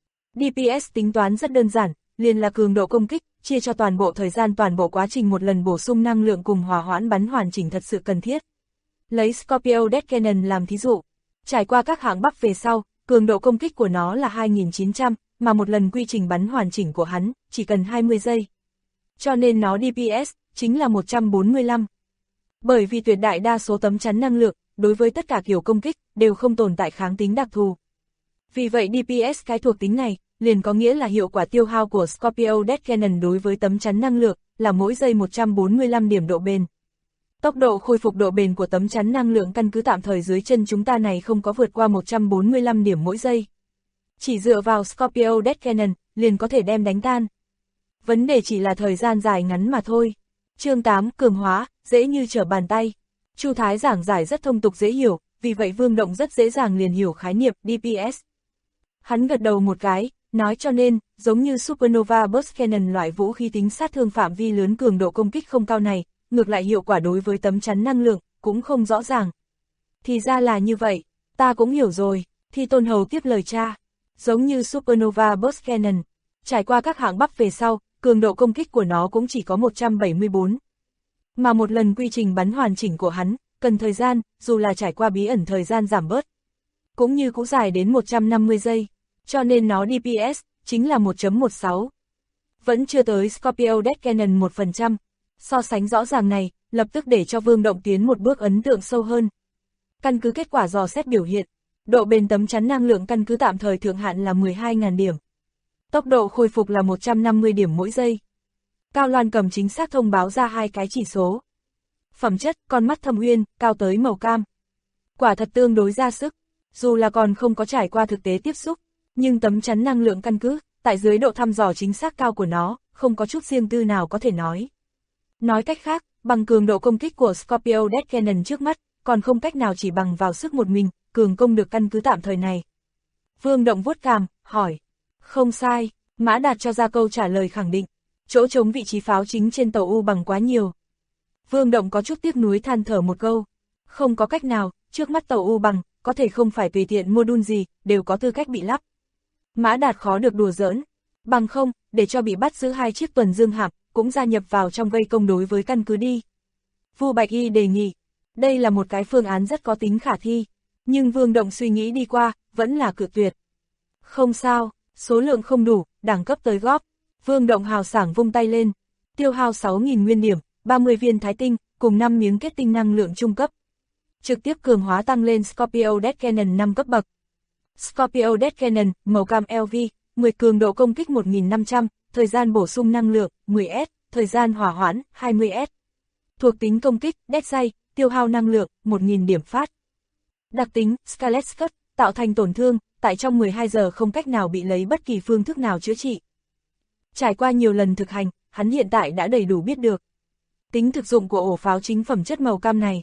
DPS tính toán rất đơn giản, liền là cường độ công kích, chia cho toàn bộ thời gian toàn bộ quá trình một lần bổ sung năng lượng cùng hòa hoãn bắn hoàn chỉnh thật sự cần thiết. Lấy Scorpio Death Cannon làm thí dụ, trải qua các hạng bắp về sau, cường độ công kích của nó là 2900, mà một lần quy trình bắn hoàn chỉnh của hắn, chỉ cần 20 giây. Cho nên nó DPS, chính là 145. Bởi vì tuyệt đại đa số tấm chắn năng lượng, đối với tất cả kiểu công kích, đều không tồn tại kháng tính đặc thù. Vì vậy DPS cái thuộc tính này, liền có nghĩa là hiệu quả tiêu hao của Scorpio Death Cannon đối với tấm chắn năng lượng, là mỗi giây 145 điểm độ bền. Tốc độ khôi phục độ bền của tấm chắn năng lượng căn cứ tạm thời dưới chân chúng ta này không có vượt qua 145 điểm mỗi giây. Chỉ dựa vào Scorpio Death Cannon, liền có thể đem đánh tan. Vấn đề chỉ là thời gian dài ngắn mà thôi. Chương 8, cường hóa, dễ như trở bàn tay. Chu Thái giảng giải rất thông tục dễ hiểu, vì vậy Vương Động rất dễ dàng liền hiểu khái niệm DPS. Hắn gật đầu một cái, nói cho nên, giống như Supernova Burst Cannon loại vũ khí tính sát thương phạm vi lớn cường độ công kích không cao này, ngược lại hiệu quả đối với tấm chắn năng lượng, cũng không rõ ràng. Thì ra là như vậy, ta cũng hiểu rồi, Thi Tôn Hầu tiếp lời cha. Giống như Supernova Burst Cannon, trải qua các hạng bắp về sau, cường độ công kích của nó cũng chỉ có 174. Mà một lần quy trình bắn hoàn chỉnh của hắn, cần thời gian, dù là trải qua bí ẩn thời gian giảm bớt, cũng như cũng dài đến 150 giây, cho nên nó DPS, chính là 1.16. Vẫn chưa tới Scorpio Death Cannon 1%, so sánh rõ ràng này, lập tức để cho Vương Động tiến một bước ấn tượng sâu hơn. Căn cứ kết quả dò xét biểu hiện, độ bền tấm chắn năng lượng căn cứ tạm thời thượng hạn là 12.000 điểm. Tốc độ khôi phục là 150 điểm mỗi giây. Cao Loan cầm chính xác thông báo ra hai cái chỉ số. Phẩm chất, con mắt thâm uyên, cao tới màu cam. Quả thật tương đối ra sức, dù là còn không có trải qua thực tế tiếp xúc, nhưng tấm chắn năng lượng căn cứ, tại dưới độ thăm dò chính xác cao của nó, không có chút riêng tư nào có thể nói. Nói cách khác, bằng cường độ công kích của Scorpio Death Cannon trước mắt, còn không cách nào chỉ bằng vào sức một mình, cường công được căn cứ tạm thời này. Vương Động vuốt cằm, hỏi. Không sai, Mã Đạt cho ra câu trả lời khẳng định. Chỗ trống vị trí pháo chính trên tàu U bằng quá nhiều. Vương Động có chút tiếc nuối than thở một câu. Không có cách nào, trước mắt tàu U bằng, có thể không phải tùy tiện module gì, đều có tư cách bị lắp. Mã Đạt khó được đùa giỡn. Bằng không, để cho bị bắt giữ 2 chiếc tuần dương hạm, cũng gia nhập vào trong vây công đối với căn cứ đi. Vu Bạch Y đề nghị. Đây là một cái phương án rất có tính khả thi. Nhưng Vương Động suy nghĩ đi qua, vẫn là cự tuyệt. Không sao, số lượng không đủ, đẳng cấp tới góp. Vương Động hào sảng vung tay lên. Tiêu hao 6.000 nguyên điểm, 30 viên thái tinh, cùng 5 miếng kết tinh năng lượng trung cấp. Trực tiếp cường hóa tăng lên Scorpio Death Cannon 5 cấp bậc. Scorpio Death Cannon, màu cam LV, 10 cường độ công kích 1500, thời gian bổ sung năng lượng, 10S, thời gian hỏa hoãn, 20S. Thuộc tính công kích, Death Ray, tiêu hao năng lượng, 1000 điểm phát. Đặc tính, Scarlet Cut, tạo thành tổn thương, tại trong 12 giờ không cách nào bị lấy bất kỳ phương thức nào chữa trị. Trải qua nhiều lần thực hành, hắn hiện tại đã đầy đủ biết được tính thực dụng của ổ pháo chính phẩm chất màu cam này.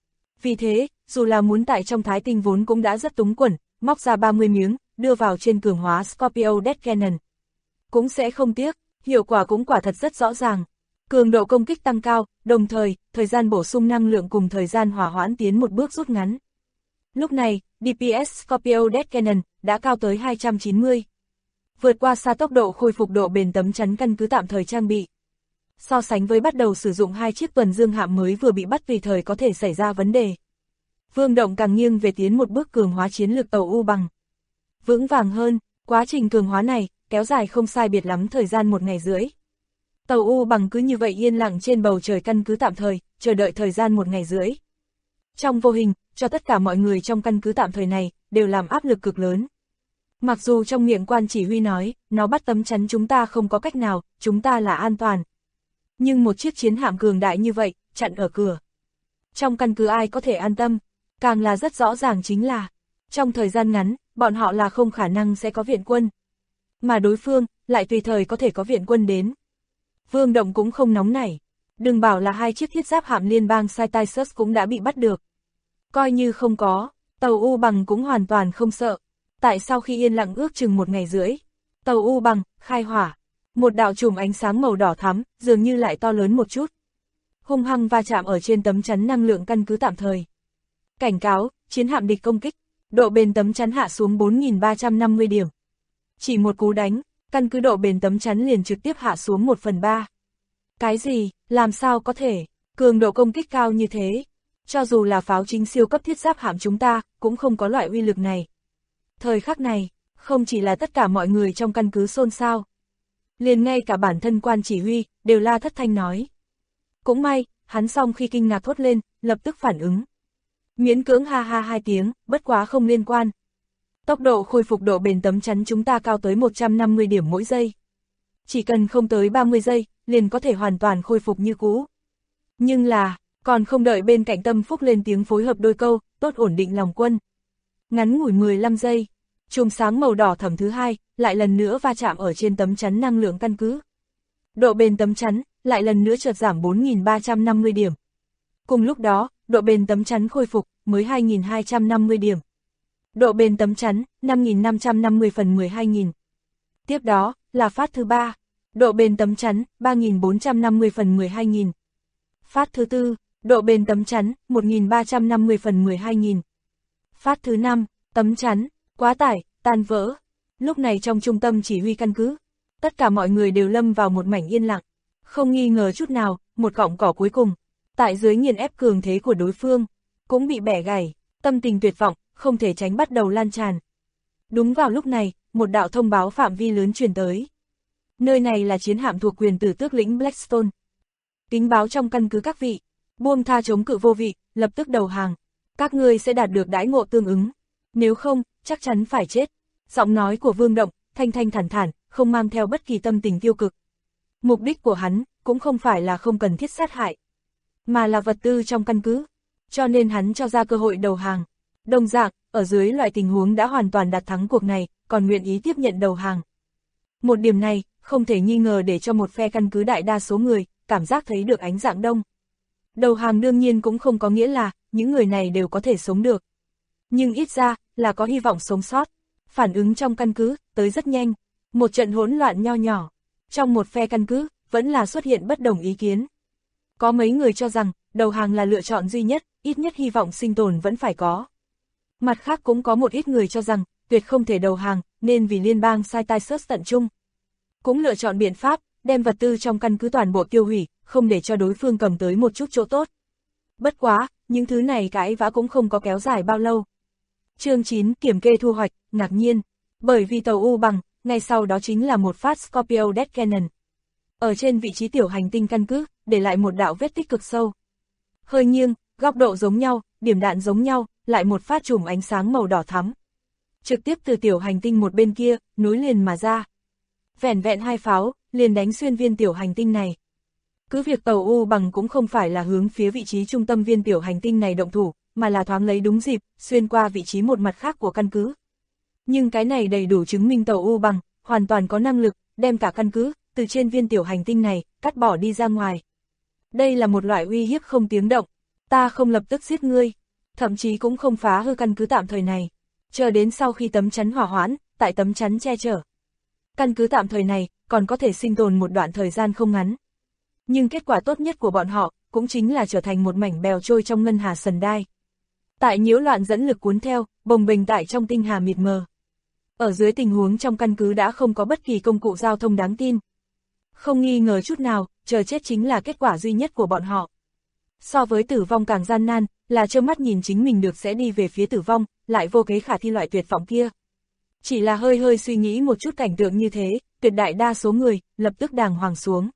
Vì thế, dù là muốn tại trong thái tinh vốn cũng đã rất túng quẫn, móc ra 30 miếng, đưa vào trên cường hóa Scorpio Death Cannon. Cũng sẽ không tiếc, hiệu quả cũng quả thật rất rõ ràng. Cường độ công kích tăng cao, đồng thời, thời gian bổ sung năng lượng cùng thời gian hỏa hoãn tiến một bước rút ngắn. Lúc này, DPS Scorpio Death Cannon đã cao tới 290. Vượt qua xa tốc độ khôi phục độ bền tấm chắn căn cứ tạm thời trang bị. So sánh với bắt đầu sử dụng 2 chiếc tuần dương hạm mới vừa bị bắt tùy thời có thể xảy ra vấn đề. Vương Động càng nghiêng về tiến một bước cường hóa chiến lược tàu U bằng. Vững vàng hơn, quá trình cường hóa này, kéo dài không sai biệt lắm thời gian 1 ngày rưỡi. Tàu U bằng cứ như vậy yên lặng trên bầu trời căn cứ tạm thời, chờ đợi thời gian 1 ngày rưỡi. Trong vô hình, cho tất cả mọi người trong căn cứ tạm thời này, đều làm áp lực cực lớn. Mặc dù trong miệng quan chỉ huy nói, nó bắt tấm chắn chúng ta không có cách nào, chúng ta là an toàn. Nhưng một chiếc chiến hạm cường đại như vậy, chặn ở cửa. Trong căn cứ ai có thể an tâm, càng là rất rõ ràng chính là, trong thời gian ngắn, bọn họ là không khả năng sẽ có viện quân. Mà đối phương, lại tùy thời có thể có viện quân đến. Vương Động cũng không nóng nảy. Đừng bảo là 2 chiếc thiết giáp hạm liên bang Cytisus cũng đã bị bắt được. Coi như không có, tàu U bằng cũng hoàn toàn không sợ. Tại sau khi yên lặng ước chừng 1 ngày rưỡi, tàu U bằng, khai hỏa. Một đạo chùm ánh sáng màu đỏ thắm, dường như lại to lớn một chút. Hung hăng va chạm ở trên tấm chắn năng lượng căn cứ tạm thời. Cảnh cáo, chiến hạm địch công kích. Độ bền tấm chắn hạ xuống 4350 điểm. Chỉ một cú đánh, căn cứ độ bền tấm chắn liền trực tiếp hạ xuống 1/3. Cái gì, làm sao có thể, cường độ công kích cao như thế. Cho dù là pháo chính siêu cấp thiết giáp hạm chúng ta, cũng không có loại uy lực này. Thời khắc này, không chỉ là tất cả mọi người trong căn cứ xôn xao. Liền ngay cả bản thân quan chỉ huy, đều la thất thanh nói. Cũng may, hắn xong khi kinh ngạc thốt lên, lập tức phản ứng. Miễn cưỡng ha ha 2 tiếng, bất quá không liên quan. Tốc độ khôi phục độ bền tấm chắn chúng ta cao tới 150 điểm mỗi giây. Chỉ cần không tới 30 giây, liền có thể hoàn toàn khôi phục như cũ. Nhưng là, còn không đợi bên cạnh Tâm Phúc lên tiếng phối hợp đôi câu, tốt ổn định lòng quân. Ngắn ngủi 15 giây, chùm sáng màu đỏ thẫm thứ 2, lại lần nữa va chạm ở trên tấm chắn năng lượng căn cứ. Độ bền tấm chắn, lại lần nữa chợt giảm 4350 điểm. Cùng lúc đó, độ bền tấm chắn khôi phục, mới 2250 điểm. Độ bền tấm chắn, 5550 phần 12.000. Tiếp đó, là phát thứ 3. Độ bền tấm chắn, 3450 phần 12.000. Phát thứ 4, độ bền tấm chắn, 1350 phần 12.000. Phát thứ 5, tấm chắn, quá tải, tan vỡ. Lúc này trong trung tâm chỉ huy căn cứ, tất cả mọi người đều lâm vào một mảnh yên lặng. Không nghi ngờ chút nào, một cọng cỏ cuối cùng, tại dưới nghiền ép cường thế của đối phương, cũng bị bẻ gãy, tâm tình tuyệt vọng, không thể tránh bắt đầu lan tràn. Đúng vào lúc này, một đạo thông báo phạm vi lớn truyền tới. Nơi này là chiến hạm thuộc quyền tử tước lĩnh Blackstone. Kính báo trong căn cứ các vị, buông tha chống cự vô vị, lập tức đầu hàng. Các ngươi sẽ đạt được đãi ngộ tương ứng. Nếu không, chắc chắn phải chết. Giọng nói của Vương Động, thanh thanh thản thản, không mang theo bất kỳ tâm tình tiêu cực. Mục đích của hắn, cũng không phải là không cần thiết sát hại, mà là vật tư trong căn cứ. Cho nên hắn cho ra cơ hội đầu hàng. Đồng dạng, ở dưới loại tình huống đã hoàn toàn đạt thắng cuộc này, còn nguyện ý tiếp nhận đầu hàng. Một điểm này, không thể nghi ngờ để cho một phe căn cứ đại đa số người, cảm giác thấy được ánh dạng đông. Đầu hàng đương nhiên cũng không có nghĩa là, những người này đều có thể sống được. Nhưng ít ra, là có hy vọng sống sót. Phản ứng trong căn cứ, tới rất nhanh. Một trận hỗn loạn nho nhỏ. Trong một phe căn cứ, vẫn là xuất hiện bất đồng ý kiến. Có mấy người cho rằng, đầu hàng là lựa chọn duy nhất, ít nhất hy vọng sinh tồn vẫn phải có. Mặt khác cũng có một ít người cho rằng, tuyệt không thể đầu hàng, nên vì liên bang sai tai sớt tận chung. Cũng lựa chọn biện pháp, đem vật tư trong căn cứ toàn bộ tiêu hủy, không để cho đối phương cầm tới một chút chỗ tốt. Bất quá, những thứ này cãi vã cũng không có kéo dài bao lâu. Chương 9 kiểm kê thu hoạch, ngạc nhiên. Bởi vì tàu U bằng, ngay sau đó chính là một phát Scorpio Death Cannon. Ở trên vị trí tiểu hành tinh căn cứ, để lại một đạo vết tích cực sâu. Hơi nghiêng, góc độ giống nhau, điểm đạn giống nhau, lại một phát chùm ánh sáng màu đỏ thắm. Trực tiếp từ tiểu hành tinh một bên kia, nối liền mà ra. Vẻn vẹn 2 pháo, liền đánh xuyên viên tiểu hành tinh này. Cứ việc tàu U bằng cũng không phải là hướng phía vị trí trung tâm viên tiểu hành tinh này động thủ, mà là thoáng lấy đúng dịp, xuyên qua vị trí một mặt khác của căn cứ. Nhưng cái này đầy đủ chứng minh tàu U bằng, hoàn toàn có năng lực, đem cả căn cứ, từ trên viên tiểu hành tinh này, cắt bỏ đi ra ngoài. Đây là một loại uy hiếp không tiếng động, ta không lập tức giết ngươi, thậm chí cũng không phá hư căn cứ tạm thời này, chờ đến sau khi tấm chắn hỏa hoãn, tại tấm chắn che chở. Căn cứ tạm thời này, còn có thể sinh tồn một đoạn thời gian không ngắn. Nhưng kết quả tốt nhất của bọn họ, cũng chính là trở thành một mảnh bèo trôi trong ngân hà sần đai. Tại nhiễu loạn dẫn lực cuốn theo, bồng bềnh tại trong tinh hà mịt mờ. Ở dưới tình huống trong căn cứ đã không có bất kỳ công cụ giao thông đáng tin. Không nghi ngờ chút nào, chờ chết chính là kết quả duy nhất của bọn họ. So với tử vong càng gian nan, là trơ mắt nhìn chính mình được sẽ đi về phía tử vong, lại vô kế khả thi loại tuyệt vọng kia. Chỉ là hơi hơi suy nghĩ một chút cảnh tượng như thế, tuyệt đại đa số người, lập tức đàng hoàng xuống.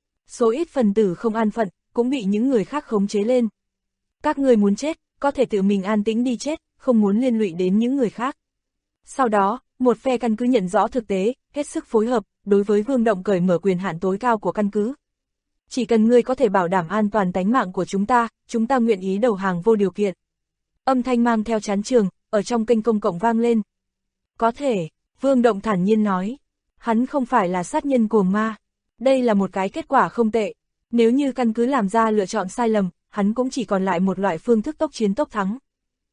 Số ít phần tử không an phận, cũng bị những người khác khống chế lên. Các người muốn chết, có thể tự mình an tĩnh đi chết, không muốn liên lụy đến những người khác. Sau đó, một phe căn cứ nhận rõ thực tế, hết sức phối hợp, đối với Vương Động cởi mở quyền hạn tối cao của căn cứ. Chỉ cần ngươi có thể bảo đảm an toàn tánh mạng của chúng ta nguyện ý đầu hàng vô điều kiện. Âm thanh mang theo chán trường, ở trong kênh công cộng vang lên. Có thể, Vương Động thản nhiên nói, hắn không phải là sát nhân cuồng ma. Đây là một cái kết quả không tệ. Nếu như căn cứ làm ra lựa chọn sai lầm, hắn cũng chỉ còn lại một loại phương thức tốc chiến tốc thắng.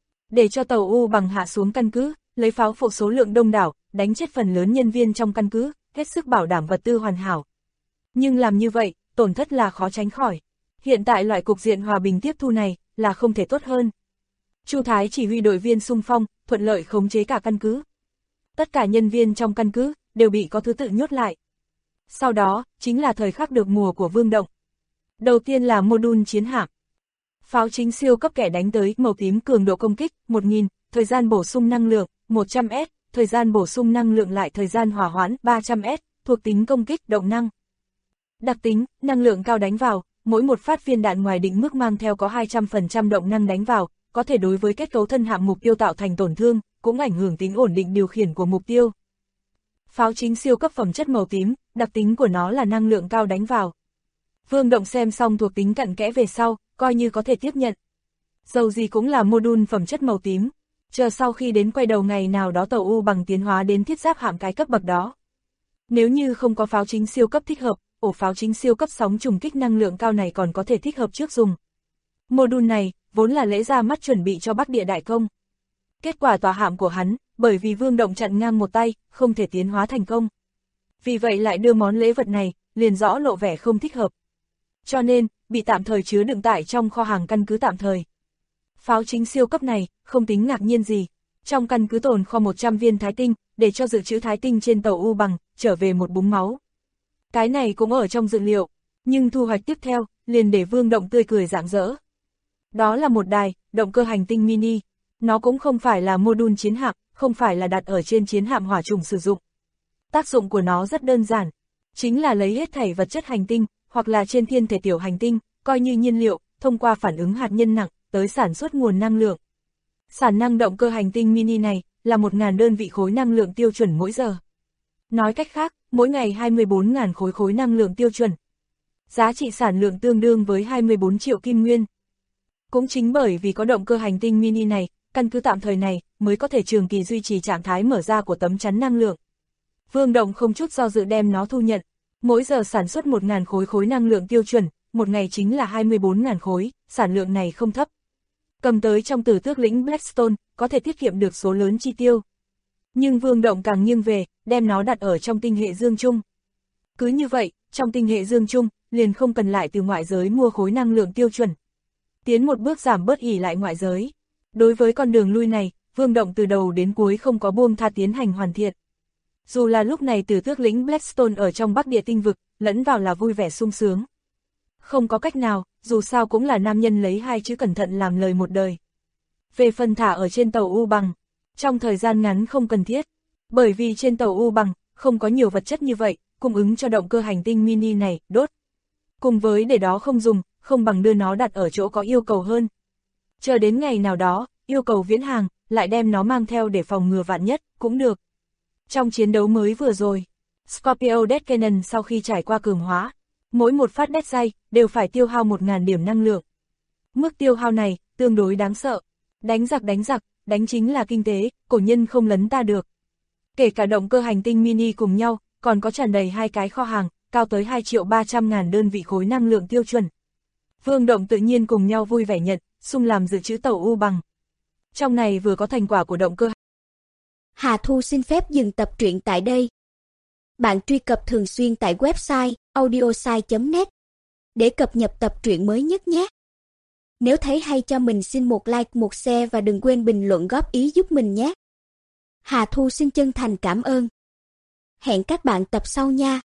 Để cho tàu U bằng hạ xuống căn cứ, lấy pháo phụ số lượng đông đảo, đánh chết phần lớn nhân viên trong căn cứ, hết sức bảo đảm vật tư hoàn hảo. Nhưng làm như vậy, tổn thất là khó tránh khỏi. Hiện tại loại cục diện hòa bình tiếp thu này, là không thể tốt hơn. Chu Thái chỉ huy đội viên xung phong, thuận lợi khống chế cả căn cứ. Tất cả nhân viên trong căn cứ, đều bị có thứ tự nhốt lại. Sau đó, chính là thời khắc được mùa của Vương Động. Đầu tiên là mô-đun chiến hạm. Pháo chính siêu cấp kẻ đánh tới, màu tím cường độ công kích, 1000, thời gian bổ sung năng lượng, 100S, thời gian bổ sung năng lượng lại thời gian hỏa hoãn, 300S, thuộc tính công kích, động năng. Đặc tính, năng lượng cao đánh vào, mỗi một phát viên đạn ngoài định mức mang theo có 200% động năng đánh vào, có thể đối với kết cấu thân hạm mục tiêu tạo thành tổn thương, cũng ảnh hưởng tính ổn định điều khiển của mục tiêu. Pháo chính siêu cấp phẩm chất màu tím, đặc tính của nó là năng lượng cao đánh vào. Vương Động xem xong thuộc tính cặn kẽ về sau, coi như có thể tiếp nhận. Dầu gì cũng là mô-đun phẩm chất màu tím, chờ sau khi đến quay đầu ngày nào đó tàu U bằng tiến hóa đến thiết giáp hạm cái cấp bậc đó. Nếu như không có pháo chính siêu cấp thích hợp, ổ pháo chính siêu cấp sóng trùng kích năng lượng cao này còn có thể thích hợp trước dùng. Mô-đun này, vốn là lễ ra mắt chuẩn bị cho Bắc Địa đại công. Kết quả tòa hạm của hắn, bởi vì Vương Động chặn ngang một tay, không thể tiến hóa thành công. Vì vậy lại đưa món lễ vật này, liền rõ lộ vẻ không thích hợp. Cho nên, bị tạm thời chứa đựng tại trong kho hàng căn cứ tạm thời. Pháo chính siêu cấp này, không tính ngạc nhiên gì. Trong căn cứ tồn kho 100 viên thái tinh, để cho dự trữ thái tinh trên tàu U bằng, trở về một búng máu. Cái này cũng ở trong dự liệu, nhưng thu hoạch tiếp theo, liền để Vương Động tươi cười rạng rỡ. Đó là một đài, động cơ hành tinh mini. Nó cũng không phải là mô-đun chiến hạm, không phải là đặt ở trên chiến hạm hỏa trùng sử dụng. Tác dụng của nó rất đơn giản, chính là lấy hết thảy vật chất hành tinh, hoặc là trên thiên thể tiểu hành tinh, coi như nhiên liệu, thông qua phản ứng hạt nhân nặng, tới sản xuất nguồn năng lượng. Sản năng động cơ hành tinh mini này, là 1000 đơn vị khối năng lượng tiêu chuẩn mỗi giờ. Nói cách khác, mỗi ngày 24.000 khối năng lượng tiêu chuẩn. Giá trị sản lượng tương đương với 24 triệu kim nguyên. Cũng chính bởi vì có động cơ hành tinh mini này, căn cứ tạm thời này, mới có thể trường kỳ duy trì trạng thái mở ra của tấm chắn năng lượng. Vương Động không chút do dự đem nó thu nhận. Mỗi giờ sản xuất 1000 khối năng lượng tiêu chuẩn, một ngày chính là 24.000 khối, sản lượng này không thấp. Cầm tới trong Tử Tước lĩnh Blackstone, có thể tiết kiệm được số lớn chi tiêu. Nhưng Vương Động càng nghiêng về, đem nó đặt ở trong tinh hệ Dương Trung. Cứ như vậy, trong tinh hệ Dương Trung, liền không cần lại từ ngoại giới mua khối năng lượng tiêu chuẩn. Tiến một bước giảm bớt ỷ lại ngoại giới. Đối với con đường lui này, Vương Động từ đầu đến cuối không có buông tha tiến hành hoàn thiện. Dù là lúc này Tử Tước lĩnh Blackstone ở trong Bắc Địa tinh vực, lẫn vào là vui vẻ sung sướng. Không có cách nào, dù sao cũng là nam nhân lấy hai chữ cẩn thận làm lời một đời. Về phần thả ở trên tàu U bằng, trong thời gian ngắn không cần thiết. Bởi vì trên tàu U bằng, không có nhiều vật chất như vậy, cung ứng cho động cơ hành tinh mini này, đốt. Cùng với để đó không dùng, không bằng đưa nó đặt ở chỗ có yêu cầu hơn. Chờ đến ngày nào đó, yêu cầu viễn hàng, lại đem nó mang theo để phòng ngừa vạn nhất, cũng được. Trong chiến đấu mới vừa rồi, Scorpio Death Cannon sau khi trải qua cường hóa, mỗi một phát Death Ray đều phải tiêu hao 1000 điểm năng lượng. Mức tiêu hao này, tương đối đáng sợ. Đánh giặc, đánh chính là kinh tế, cổ nhân không lấn ta được. Kể cả động cơ hành tinh mini cùng nhau, còn có tràn đầy 2 cái kho hàng, cao tới 2.300.000 đơn vị khối năng lượng tiêu chuẩn. Vương Động tự nhiên cùng nhau vui vẻ nhận, sung làm dự trữ tàu U bằng. Trong này vừa có thành quả của động cơ. Hà Thu xin phép dừng tập truyện tại đây. Bạn truy cập thường xuyên tại website audiosai.net để cập nhật tập truyện mới nhất nhé. Nếu thấy hay cho mình xin một like, một share và đừng quên bình luận góp ý giúp mình nhé. Hà Thu xin chân thành cảm ơn. Hẹn các bạn tập sau nha.